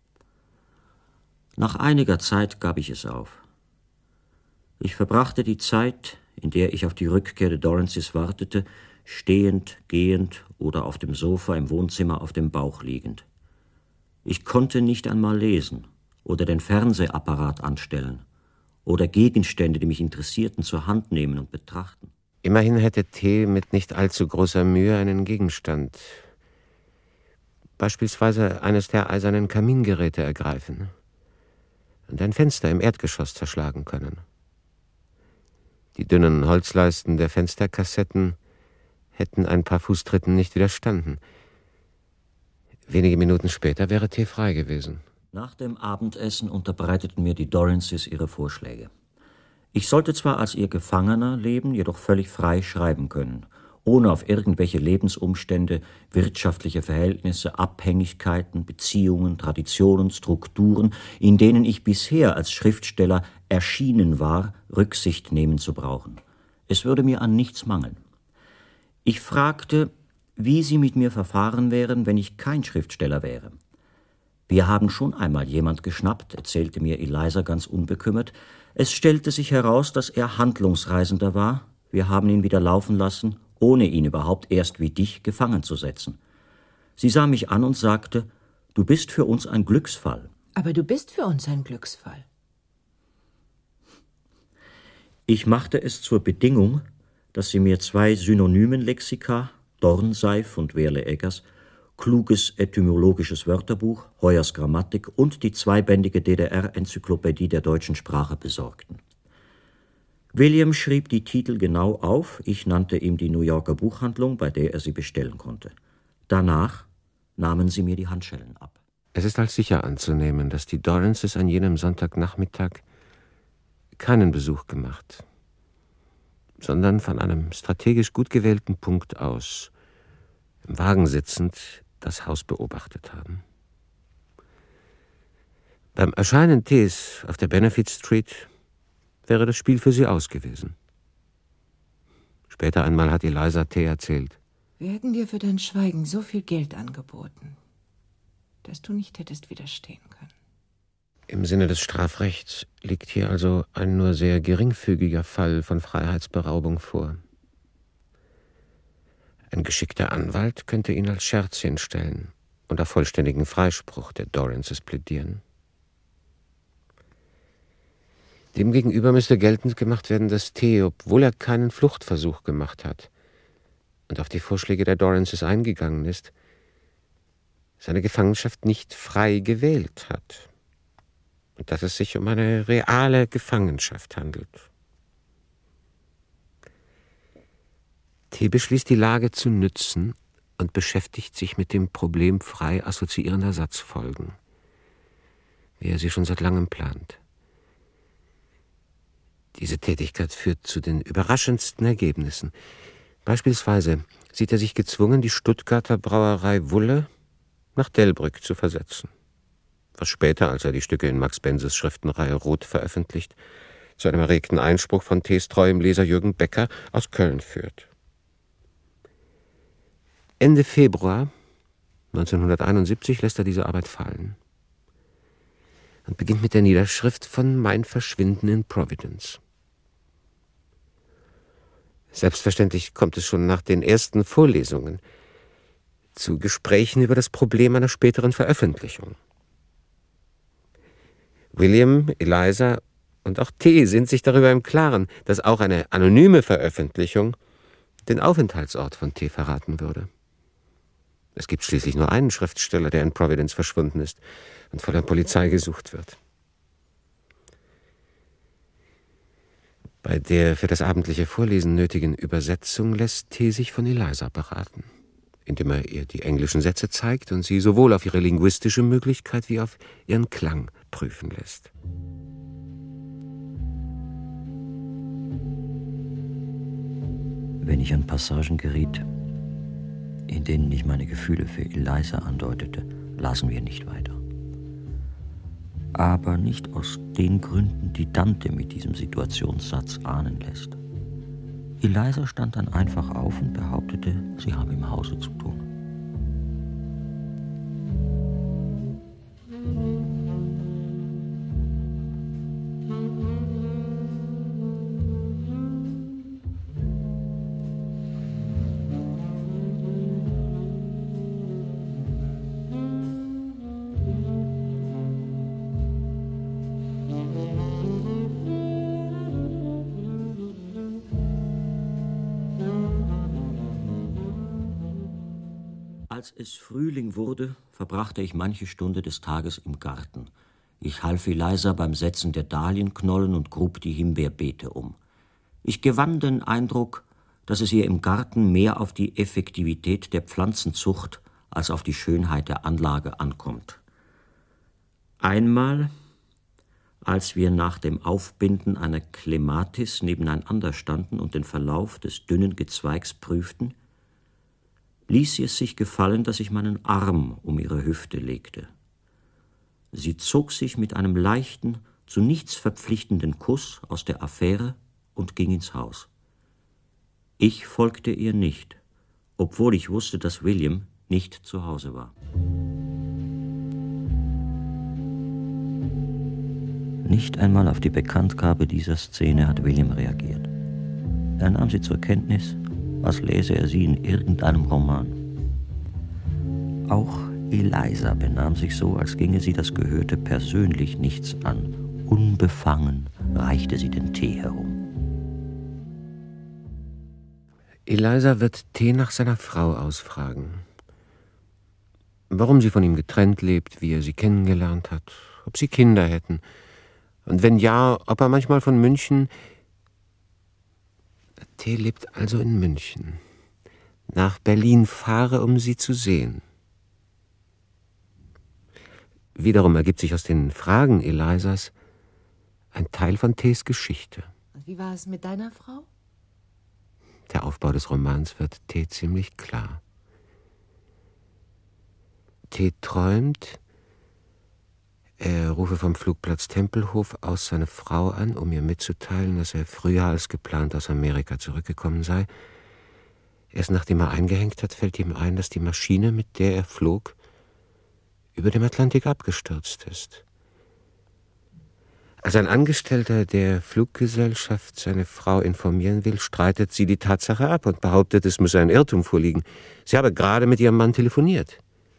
Speaker 3: Nach einiger Zeit gab ich es auf. Ich verbrachte die Zeit, in der ich auf die Rückkehr der Dorrances wartete, stehend, gehend oder auf dem Sofa im Wohnzimmer auf dem Bauch liegend. Ich konnte nicht einmal lesen oder den Fernsehapparat anstellen, oder Gegenstände, die mich interessierten, zur Hand nehmen und betrachten.
Speaker 2: Immerhin hätte T. mit nicht allzu großer Mühe einen Gegenstand, beispielsweise eines der eisernen Kamingeräte, ergreifen und ein Fenster im Erdgeschoss zerschlagen können. Die dünnen Holzleisten der Fensterkassetten hätten ein paar Fußtritten nicht widerstanden. Wenige Minuten später wäre T. frei gewesen.
Speaker 3: Nach dem Abendessen unterbreiteten mir die Dorrances ihre Vorschläge. Ich sollte zwar als ihr Gefangener leben, jedoch völlig frei schreiben können, ohne auf irgendwelche Lebensumstände, wirtschaftliche Verhältnisse, Abhängigkeiten, Beziehungen, Traditionen, Strukturen, in denen ich bisher als Schriftsteller erschienen war, Rücksicht nehmen zu brauchen. Es würde mir an nichts mangeln. Ich fragte, wie sie mit mir verfahren wären, wenn ich kein Schriftsteller wäre. Wir haben schon einmal jemand geschnappt, erzählte mir Eliza ganz unbekümmert. Es stellte sich heraus, dass er Handlungsreisender war. Wir haben ihn wieder laufen lassen, ohne ihn überhaupt erst wie dich gefangen zu setzen. Sie sah mich an und sagte, du bist für uns ein Glücksfall.
Speaker 5: Aber du bist für uns ein Glücksfall.
Speaker 3: Ich machte es zur Bedingung, dass sie mir zwei Synonymenlexika, Dornseif und Werle Eggers, kluges etymologisches Wörterbuch, Heuers Grammatik und die zweibändige D D R-Enzyklopädie der deutschen Sprache besorgten. William schrieb die Titel genau auf, ich nannte ihm die New Yorker Buchhandlung, bei der er sie bestellen konnte. Danach nahmen sie mir die Handschellen ab.
Speaker 2: Es ist als sicher anzunehmen, dass die Dorrances an jenem Sonntagnachmittag keinen Besuch gemacht, sondern von einem strategisch gut gewählten Punkt aus, im Wagen sitzend, das Haus beobachtet haben. Beim Erscheinen Tees auf der Benefit Street wäre das Spiel für sie aus gewesen. Später einmal hat Eliza T. erzählt:
Speaker 5: Wir hätten dir für dein Schweigen so viel Geld angeboten, dass du nicht hättest widerstehen können.
Speaker 2: Im Sinne des Strafrechts liegt hier also ein nur sehr geringfügiger Fall von Freiheitsberaubung vor. Ein geschickter Anwalt könnte ihn als Scherz hinstellen und auf vollständigen Freispruch der Dorrances plädieren. Demgegenüber müsste geltend gemacht werden, dass T., obwohl er keinen Fluchtversuch gemacht hat und auf die Vorschläge der Dorrances eingegangen ist, seine Gefangenschaft nicht frei gewählt hat und dass es sich um eine reale Gefangenschaft handelt. T. beschließt, die Lage zu nützen und beschäftigt sich mit dem Problem frei assoziierender Satzfolgen, wie er sie schon seit langem plant. Diese Tätigkeit führt zu den überraschendsten Ergebnissen. Beispielsweise sieht er sich gezwungen, die Stuttgarter Brauerei Wulle nach Delbrück zu versetzen, was später, als er die Stücke in Max Benses Schriftenreihe Rot veröffentlicht, zu einem erregten Einspruch von T.'s treuem Leser Jürgen Becker aus Köln führt. Ende Februar neunzehnhunderteinundsiebzig lässt er diese Arbeit fallen und beginnt mit der Niederschrift von Mein Verschwinden in Providence. Selbstverständlich kommt es schon nach den ersten Vorlesungen zu Gesprächen über das Problem einer späteren Veröffentlichung. William, Eliza und auch T. sind sich darüber im Klaren, dass auch eine anonyme Veröffentlichung den Aufenthaltsort von T. verraten würde. Es gibt schließlich nur einen Schriftsteller, der in Providence verschwunden ist und von der Polizei gesucht wird. Bei der für das abendliche Vorlesen nötigen Übersetzung lässt T. sich von Eliza beraten, indem er ihr die englischen Sätze zeigt und sie sowohl auf ihre linguistische Möglichkeit wie auf ihren Klang prüfen lässt.
Speaker 3: Wenn ich an Passagen geriet, in denen ich meine Gefühle für Eliza andeutete, lasen wir nicht weiter. Aber nicht aus den Gründen, die Dante mit diesem Situationssatz ahnen lässt. Eliza stand dann einfach auf und behauptete, sie habe im Hause zu tun. Als es Frühling wurde, verbrachte ich manche Stunde des Tages im Garten. Ich half Eliza beim Setzen der Dahlienknollen und grub die Himbeerbeete um. Ich gewann den Eindruck, dass es ihr im Garten mehr auf die Effektivität der Pflanzenzucht als auf die Schönheit der Anlage ankommt. Einmal, als wir nach dem Aufbinden einer Clematis nebeneinander standen und den Verlauf des dünnen Gezweigs prüften, ließ sie es sich gefallen, dass ich meinen Arm um ihre Hüfte legte. Sie zog sich mit einem leichten, zu nichts verpflichtenden Kuss aus der Affäre und ging ins Haus. Ich folgte ihr nicht, obwohl ich wusste, dass William nicht zu Hause war. Nicht einmal auf die Bekanntgabe dieser Szene hat William reagiert. Er nahm sie zur Kenntnis, als lese er sie in irgendeinem Roman. Auch Eliza benahm sich so, als ginge sie das Gehörte persönlich nichts an. Unbefangen reichte sie den Tee herum.
Speaker 2: Eliza wird T. nach seiner Frau ausfragen. Warum sie von ihm getrennt lebt, wie er sie kennengelernt hat, ob sie Kinder hätten. Und wenn ja, ob er manchmal von München... T. lebt also in München. Nach Berlin fahre, um sie zu sehen. Wiederum ergibt sich aus den Fragen Elizas ein Teil von T.s Geschichte.
Speaker 5: Wie war es mit deiner Frau?
Speaker 2: Der Aufbau des Romans wird T. ziemlich klar. T. träumt, er rufe vom Flugplatz Tempelhof aus seine Frau an, um ihr mitzuteilen, dass er früher als geplant aus Amerika zurückgekommen sei. Erst nachdem er eingehängt hat, fällt ihm ein, dass die Maschine, mit der er flog, über dem Atlantik abgestürzt ist. Als ein Angestellter der Fluggesellschaft seine Frau informieren will, streitet sie die Tatsache ab und behauptet, es müsse ein Irrtum vorliegen. Sie habe gerade mit ihrem Mann telefoniert.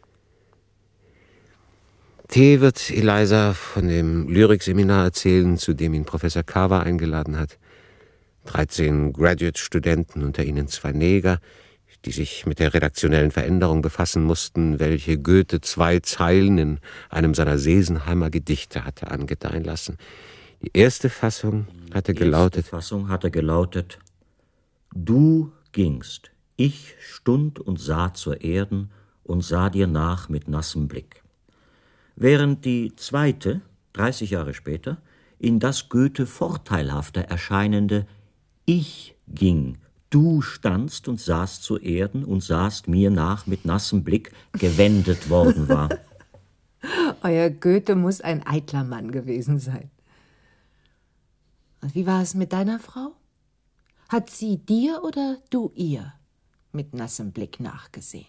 Speaker 2: T. wird Eliza von dem Lyrikseminar erzählen, zu dem ihn Professor Carver eingeladen hat. Dreizehn Graduate-Studenten, unter ihnen zwei Neger, die sich mit der redaktionellen Veränderung befassen mussten, welche Goethe zwei Zeilen in einem seiner Sesenheimer Gedichte hatte angedeihen lassen. Die erste Fassung hatte
Speaker 3: Die
Speaker 2: gelautet...
Speaker 3: erste Fassung hatte gelautet: Du gingst, ich stund und sah zur Erden und sah dir nach mit nassem Blick. Während die zweite, dreißig Jahre später, in das Goethe vorteilhafter erscheinende Ich ging, du standst und sahst zu Erden und sahst mir nach mit nassem Blick gewendet worden war.
Speaker 5: Euer Goethe muss ein eitler Mann gewesen sein. Und wie war es mit deiner Frau? Hat sie dir oder du ihr mit nassem Blick nachgesehen?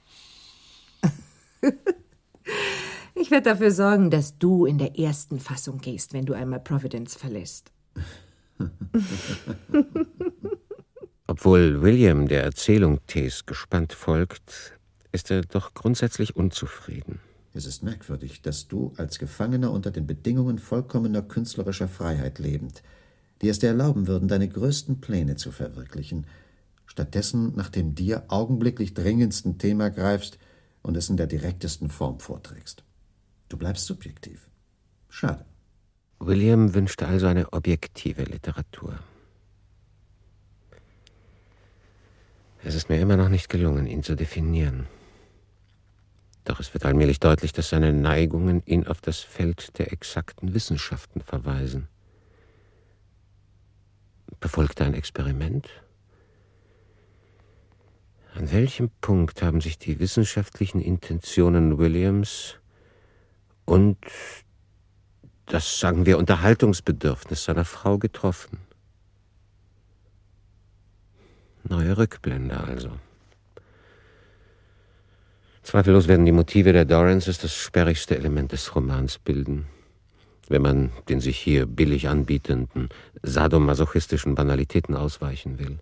Speaker 5: Ich werde dafür sorgen, dass du in der ersten Fassung gehst, wenn du einmal Providence verlässt.
Speaker 2: Obwohl William der Erzählung T.s gespannt folgt, ist er doch grundsätzlich unzufrieden.
Speaker 6: Es ist merkwürdig, dass du als Gefangener unter den Bedingungen vollkommener künstlerischer Freiheit lebend, die es dir erlauben würden, deine größten Pläne zu verwirklichen, stattdessen nach dem dir augenblicklich dringendsten Thema greifst und es in der direktesten Form vorträgst. Du bleibst subjektiv. Schade.
Speaker 2: William wünschte also eine objektive Literatur. Es ist mir immer noch nicht gelungen, ihn zu definieren. Doch es wird allmählich deutlich, dass seine Neigungen ihn auf das Feld der exakten Wissenschaften verweisen. Befolgt er ein Experiment? An welchem Punkt haben sich die wissenschaftlichen Intentionen Williams und das, sagen wir, Unterhaltungsbedürfnis seiner Frau getroffen? Neue Rückblende also. Zweifellos werden die Motive der Dorances das sperrigste Element des Romans bilden, wenn man den sich hier billig anbietenden sadomasochistischen Banalitäten ausweichen will.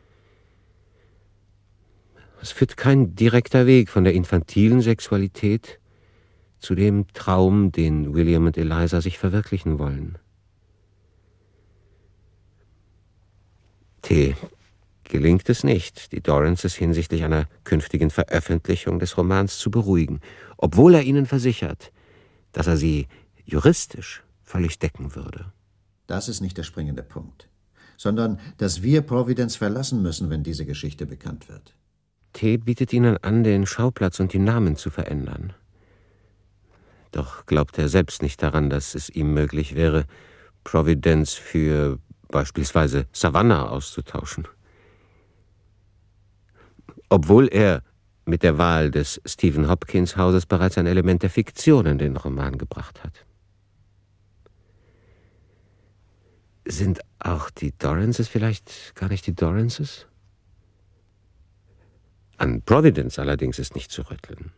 Speaker 2: Es führt kein direkter Weg von der infantilen Sexualität zu dem Traum, den William und Eliza sich verwirklichen wollen. T. gelingt es nicht, die Dorrances hinsichtlich einer künftigen Veröffentlichung des Romans zu beruhigen, obwohl er ihnen versichert, dass er sie juristisch völlig decken würde.
Speaker 6: Das ist nicht der springende Punkt, sondern dass wir Providence verlassen müssen, wenn diese Geschichte bekannt wird.
Speaker 2: T. bietet ihnen an, den Schauplatz und die Namen zu verändern. Doch glaubt er selbst nicht daran, dass es ihm möglich wäre, Providence für beispielsweise Savannah auszutauschen. Obwohl er mit der Wahl des Stephen Hopkins Hauses bereits ein Element der Fiktion in den Roman gebracht hat. Sind auch die Dorrances vielleicht gar nicht die Dorrances? An Providence allerdings ist nicht zu rütteln.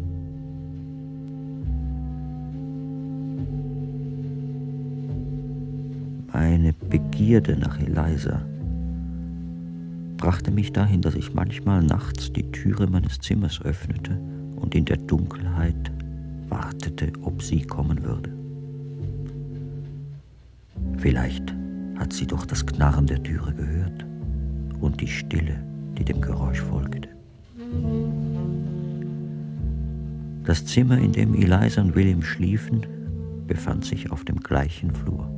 Speaker 3: Meine Begierde nach Eliza brachte mich dahin, dass ich manchmal nachts die Türe meines Zimmers öffnete und in der Dunkelheit wartete, ob sie kommen würde. Vielleicht hat sie doch das Knarren der Türe gehört und die Stille, die dem Geräusch folgte. Das Zimmer, in dem Eliza und William schliefen, befand sich auf dem gleichen Flur.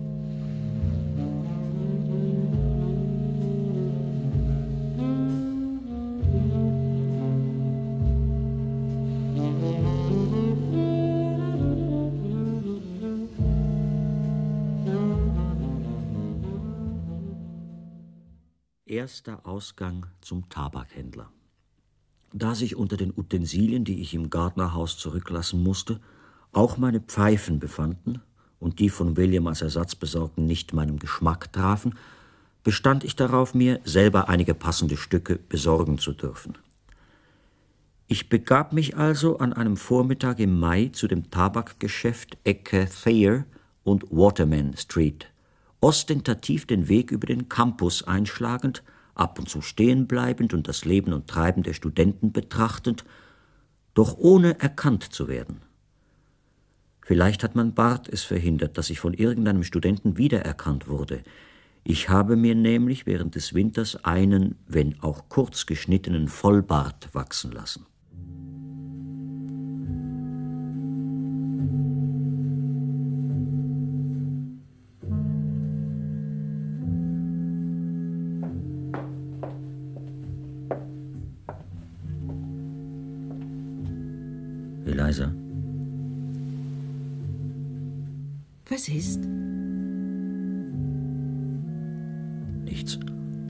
Speaker 3: Erster Ausgang zum Tabakhändler. Da sich unter den Utensilien, die ich im Gardnerhaus zurücklassen musste, auch meine Pfeifen befanden und die von William als Ersatz besorgten nicht meinem Geschmack trafen, bestand ich darauf, mir selber einige passende Stücke besorgen zu dürfen. Ich begab mich also an einem Vormittag im Mai zu dem Tabakgeschäft Ecke Thayer und Waterman Street, ostentativ den Weg über den Campus einschlagend, ab und zu stehen bleibend und das Leben und Treiben der Studenten betrachtend, doch ohne erkannt zu werden. Vielleicht hat mein Bart es verhindert, dass ich von irgendeinem Studenten wiedererkannt wurde. Ich habe mir nämlich während des Winters einen, wenn auch kurz geschnittenen Vollbart wachsen lassen. Eliza.
Speaker 5: Was ist?
Speaker 3: Nichts.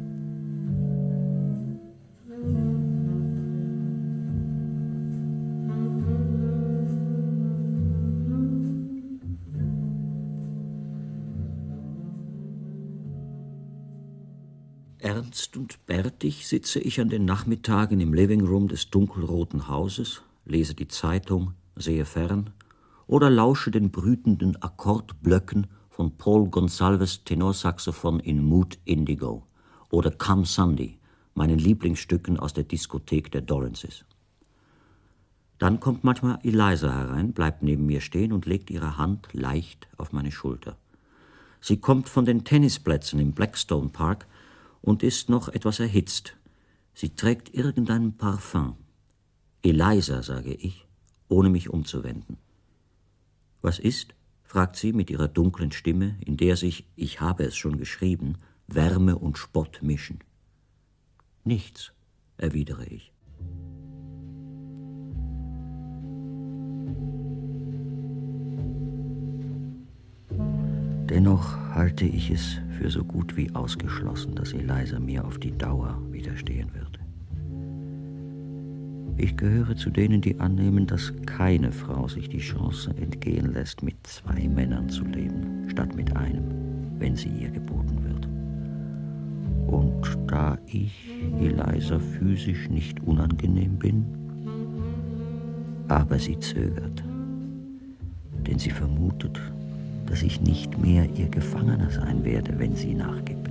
Speaker 3: Ernst und bärtig sitze ich an den Nachmittagen im Living Room des dunkelroten Hauses, lese die Zeitung, sehe fern oder lausche den brütenden Akkordblöcken von Paul Gonsalves Tenorsaxophon in Mood Indigo oder Come Sunday, meinen Lieblingsstücken aus der Diskothek der Dorrances. Dann kommt manchmal Eliza herein, bleibt neben mir stehen und legt ihre Hand leicht auf meine Schulter. Sie kommt von den Tennisplätzen im Blackstone Park und ist noch etwas erhitzt. Sie trägt irgendein Parfum. Eliza, sage ich, ohne mich umzuwenden. Was ist? Fragt sie mit ihrer dunklen Stimme, in der sich, ich habe es schon geschrieben, Wärme und Spott mischen. Nichts, erwidere ich. Dennoch halte ich es für so gut wie ausgeschlossen, dass Eliza mir auf die Dauer widerstehen würde. Ich gehöre zu denen, die annehmen, dass keine Frau sich die Chance entgehen lässt, mit zwei Männern zu leben, statt mit einem, wenn sie ihr geboten wird. Und da ich Eliza physisch nicht unangenehm bin, aber sie zögert, denn sie vermutet, dass ich nicht mehr ihr Gefangener sein werde, wenn sie nachgibt.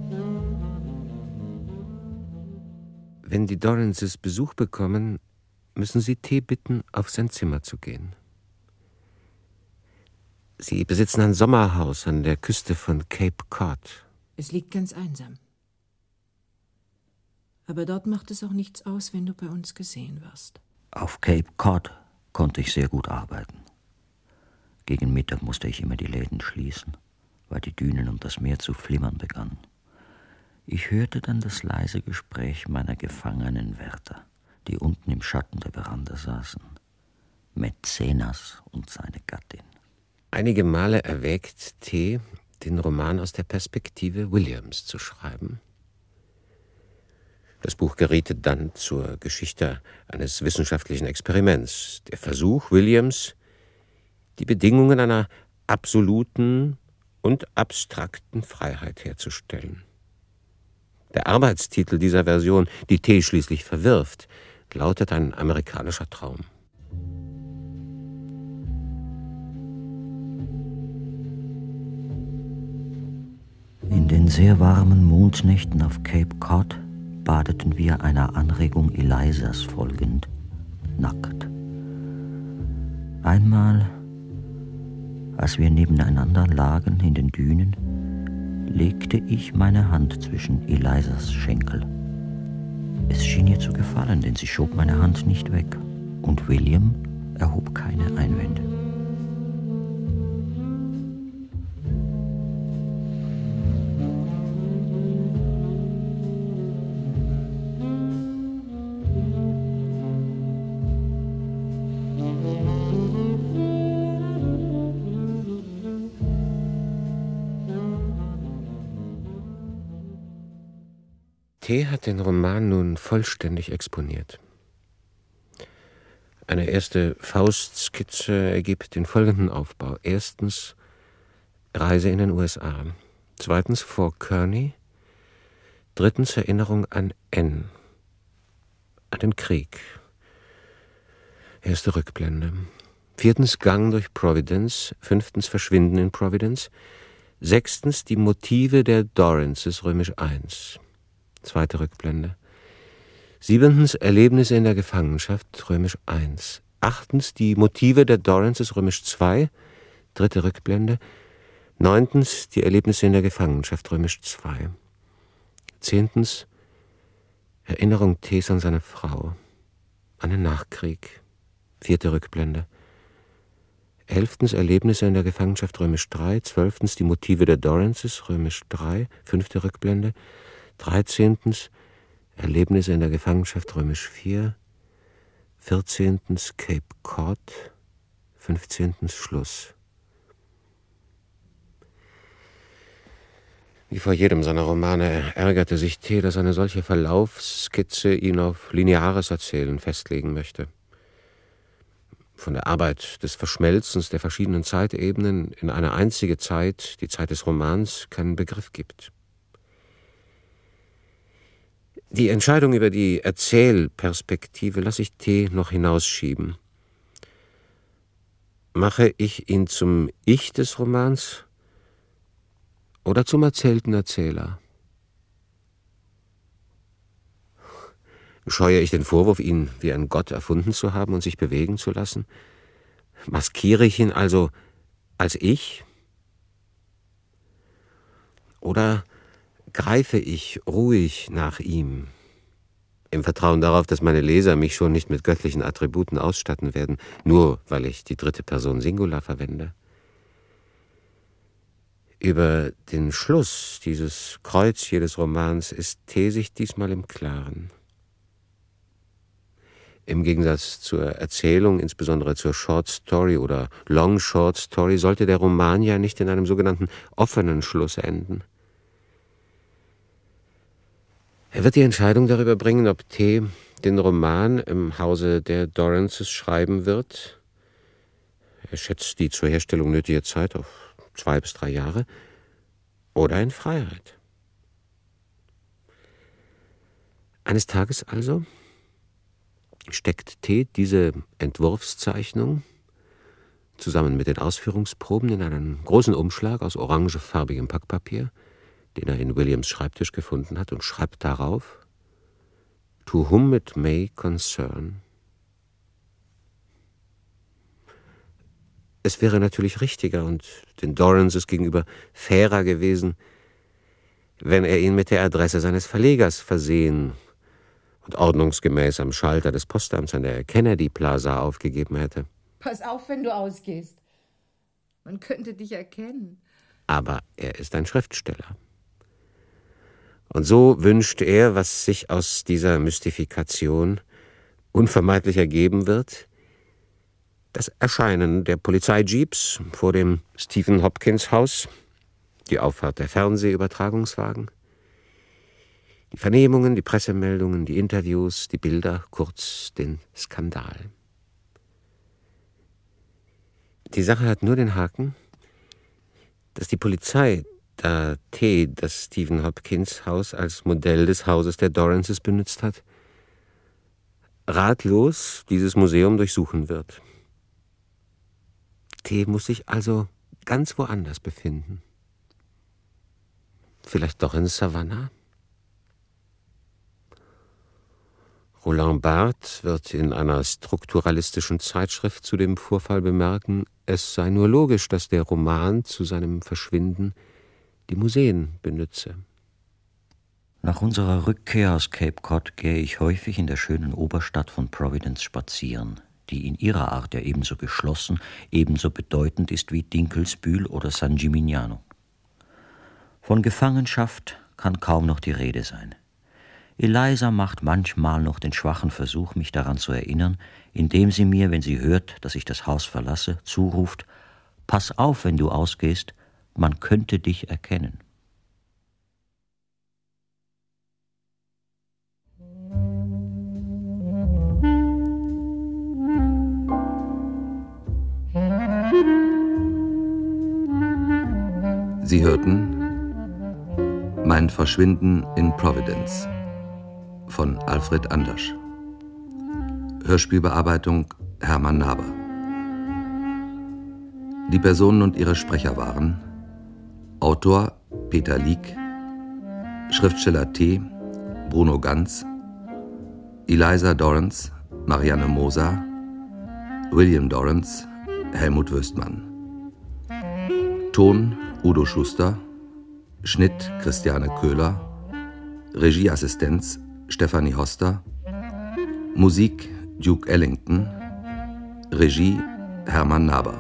Speaker 2: Wenn die Dorrances Besuch bekommen, müssen Sie T. bitten, auf sein Zimmer zu gehen. Sie besitzen ein Sommerhaus an der Küste von Cape Cod.
Speaker 5: Es liegt ganz einsam. Aber dort macht es auch nichts aus, wenn du bei uns gesehen wirst.
Speaker 3: Auf Cape Cod konnte ich sehr gut arbeiten. Gegen Mittag musste ich immer die Läden schließen, weil die Dünen und das Meer zu flimmern begannen. Ich hörte dann das leise Gespräch meiner gefangenen Wärter, die unten im Schatten der Veranda saßen. Mäzenas und seine Gattin.
Speaker 2: Einige Male erwägt T., den Roman aus der Perspektive Williams zu schreiben. Das Buch geriet dann zur Geschichte eines wissenschaftlichen Experiments. Der Versuch Williams, die Bedingungen einer absoluten und abstrakten Freiheit herzustellen. Der Arbeitstitel dieser Version, die T. schließlich verwirft, lautet ein amerikanischer Traum.
Speaker 3: In den sehr warmen Mondnächten auf Cape Cod badeten wir einer Anregung Elizas folgend, nackt. Einmal, als wir nebeneinander lagen in den Dünen, legte ich meine Hand zwischen Elizas Schenkel. Es schien ihr zu gefallen, denn sie schob meine Hand nicht weg, und William erhob keine Einwände.
Speaker 2: T. hat den Roman nun vollständig exponiert. Eine erste Faustskizze ergibt den folgenden Aufbau. Erstens Reise in den U S A. Zweitens Fort Kearny. Drittens Erinnerung an N. An den Krieg. Erste Rückblende. Viertens Gang durch Providence. Fünftens Verschwinden in Providence. Sechstens die Motive der Dorrances, römisch eins. Zweite Rückblende. Siebentens Erlebnisse in der Gefangenschaft, römisch eins. Achtens die Motive der Dorrances, römisch zwei. Dritte Rückblende. Neuntens die Erlebnisse in der Gefangenschaft, römisch zwei. Zehntens Erinnerung Ts an seine Frau, an den Nachkrieg. Vierte Rückblende. Elftens Erlebnisse in der Gefangenschaft, römisch drei. Zwölftens die Motive der Dorrances, römisch drei. Fünfte Rückblende. Dreizehntens Erlebnisse in der Gefangenschaft, römisch vier. Vierzehntens Cape Cod. Fünfzehntens Schluss. Wie vor jedem seiner Romane ärgerte sich T., dass eine solche Verlaufsskizze ihn auf lineares Erzählen festlegen möchte. Von der Arbeit des Verschmelzens der verschiedenen Zeitebenen in eine einzige Zeit, die Zeit des Romans, keinen Begriff gibt. Die Entscheidung über die Erzählperspektive lasse ich T. noch hinausschieben. Mache ich ihn zum Ich des Romans oder zum erzählten Erzähler? Scheue ich den Vorwurf, ihn wie ein Gott erfunden zu haben und sich bewegen zu lassen? Maskiere ich ihn also als Ich? Oder greife ich ruhig nach ihm, im Vertrauen darauf, dass meine Leser mich schon nicht mit göttlichen Attributen ausstatten werden, nur weil ich die dritte Person Singular verwende? Über den Schluss dieses Kreuz jedes Romans ist T. sich diesmal im Klaren. Im Gegensatz zur Erzählung, insbesondere zur Short Story oder Long Short Story, sollte der Roman ja nicht in einem sogenannten offenen Schluss enden. Er wird die Entscheidung darüber bringen, ob T. den Roman im Hause der Dorrances schreiben wird. Er schätzt die zur Herstellung nötige Zeit auf zwei bis drei Jahre oder in Freiheit. Eines Tages also steckt T. diese Entwurfszeichnung zusammen mit den Ausführungsproben in einen großen Umschlag aus orangefarbigem Packpapier, den er in Williams Schreibtisch gefunden hat, und schreibt darauf: To whom it may concern, es wäre natürlich richtiger und den Dorances gegenüber fairer gewesen, wenn er ihn mit der Adresse seines Verlegers versehen und ordnungsgemäß am Schalter des Postamts an der Kennedy Plaza aufgegeben hätte.
Speaker 5: Pass auf, wenn du ausgehst. Man könnte dich erkennen.
Speaker 2: Aber er ist ein Schriftsteller. Und so wünscht er, was sich aus dieser Mystifikation unvermeidlich ergeben wird, das Erscheinen der Polizeijeeps vor dem Stephen Hopkins Haus, die Auffahrt der Fernsehübertragungswagen, die Vernehmungen, die Pressemeldungen, die Interviews, die Bilder, kurz den Skandal. Die Sache hat nur den Haken, dass die Polizei, da T. das Stephen Hopkins Haus als Modell des Hauses der Dorances benutzt hat, ratlos dieses Museum durchsuchen wird. T. muss sich also ganz woanders befinden. Vielleicht doch in Savannah? Roland Barthes wird in einer strukturalistischen Zeitschrift zu dem Vorfall bemerken, es sei nur logisch, dass der Roman zu seinem Verschwinden die Museen benütze.
Speaker 3: Nach unserer Rückkehr aus Cape Cod gehe ich häufig in der schönen Oberstadt von Providence spazieren, die in ihrer Art ja ebenso geschlossen, ebenso bedeutend ist wie Dinkelsbühl oder San Gimignano. Von Gefangenschaft kann kaum noch die Rede sein. Eliza macht manchmal noch den schwachen Versuch, mich daran zu erinnern, indem sie mir, wenn sie hört, dass ich das Haus verlasse, zuruft: »Pass auf, wenn du ausgehst, man könnte dich erkennen.«
Speaker 1: Sie hörten Mein Verschwinden in Providence von Alfred Andersch. Hörspielbearbeitung Hermann Naber. Die Personen und ihre Sprecher waren Autor Peter Lieck, Schriftsteller T. Bruno Ganz, Eliza Dorrance Marianne Moser, William Dorrance Helmut Wöstmann. Ton Udo Schuster, Schnitt Christiane Köhler, Regieassistenz Stefanie Hoster, Musik Duke Ellington, Regie Hermann Naber.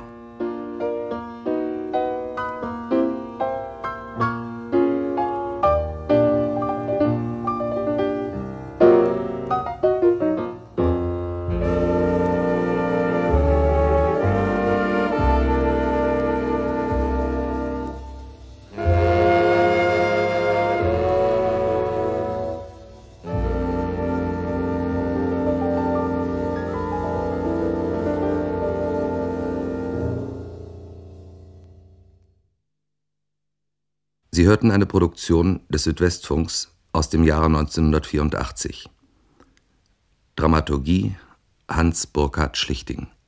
Speaker 1: Sie hörten eine Produktion des Südwestfunks aus dem Jahre neunzehnhundertvierundachtzig. Dramaturgie Hans Burkhard Schlichting.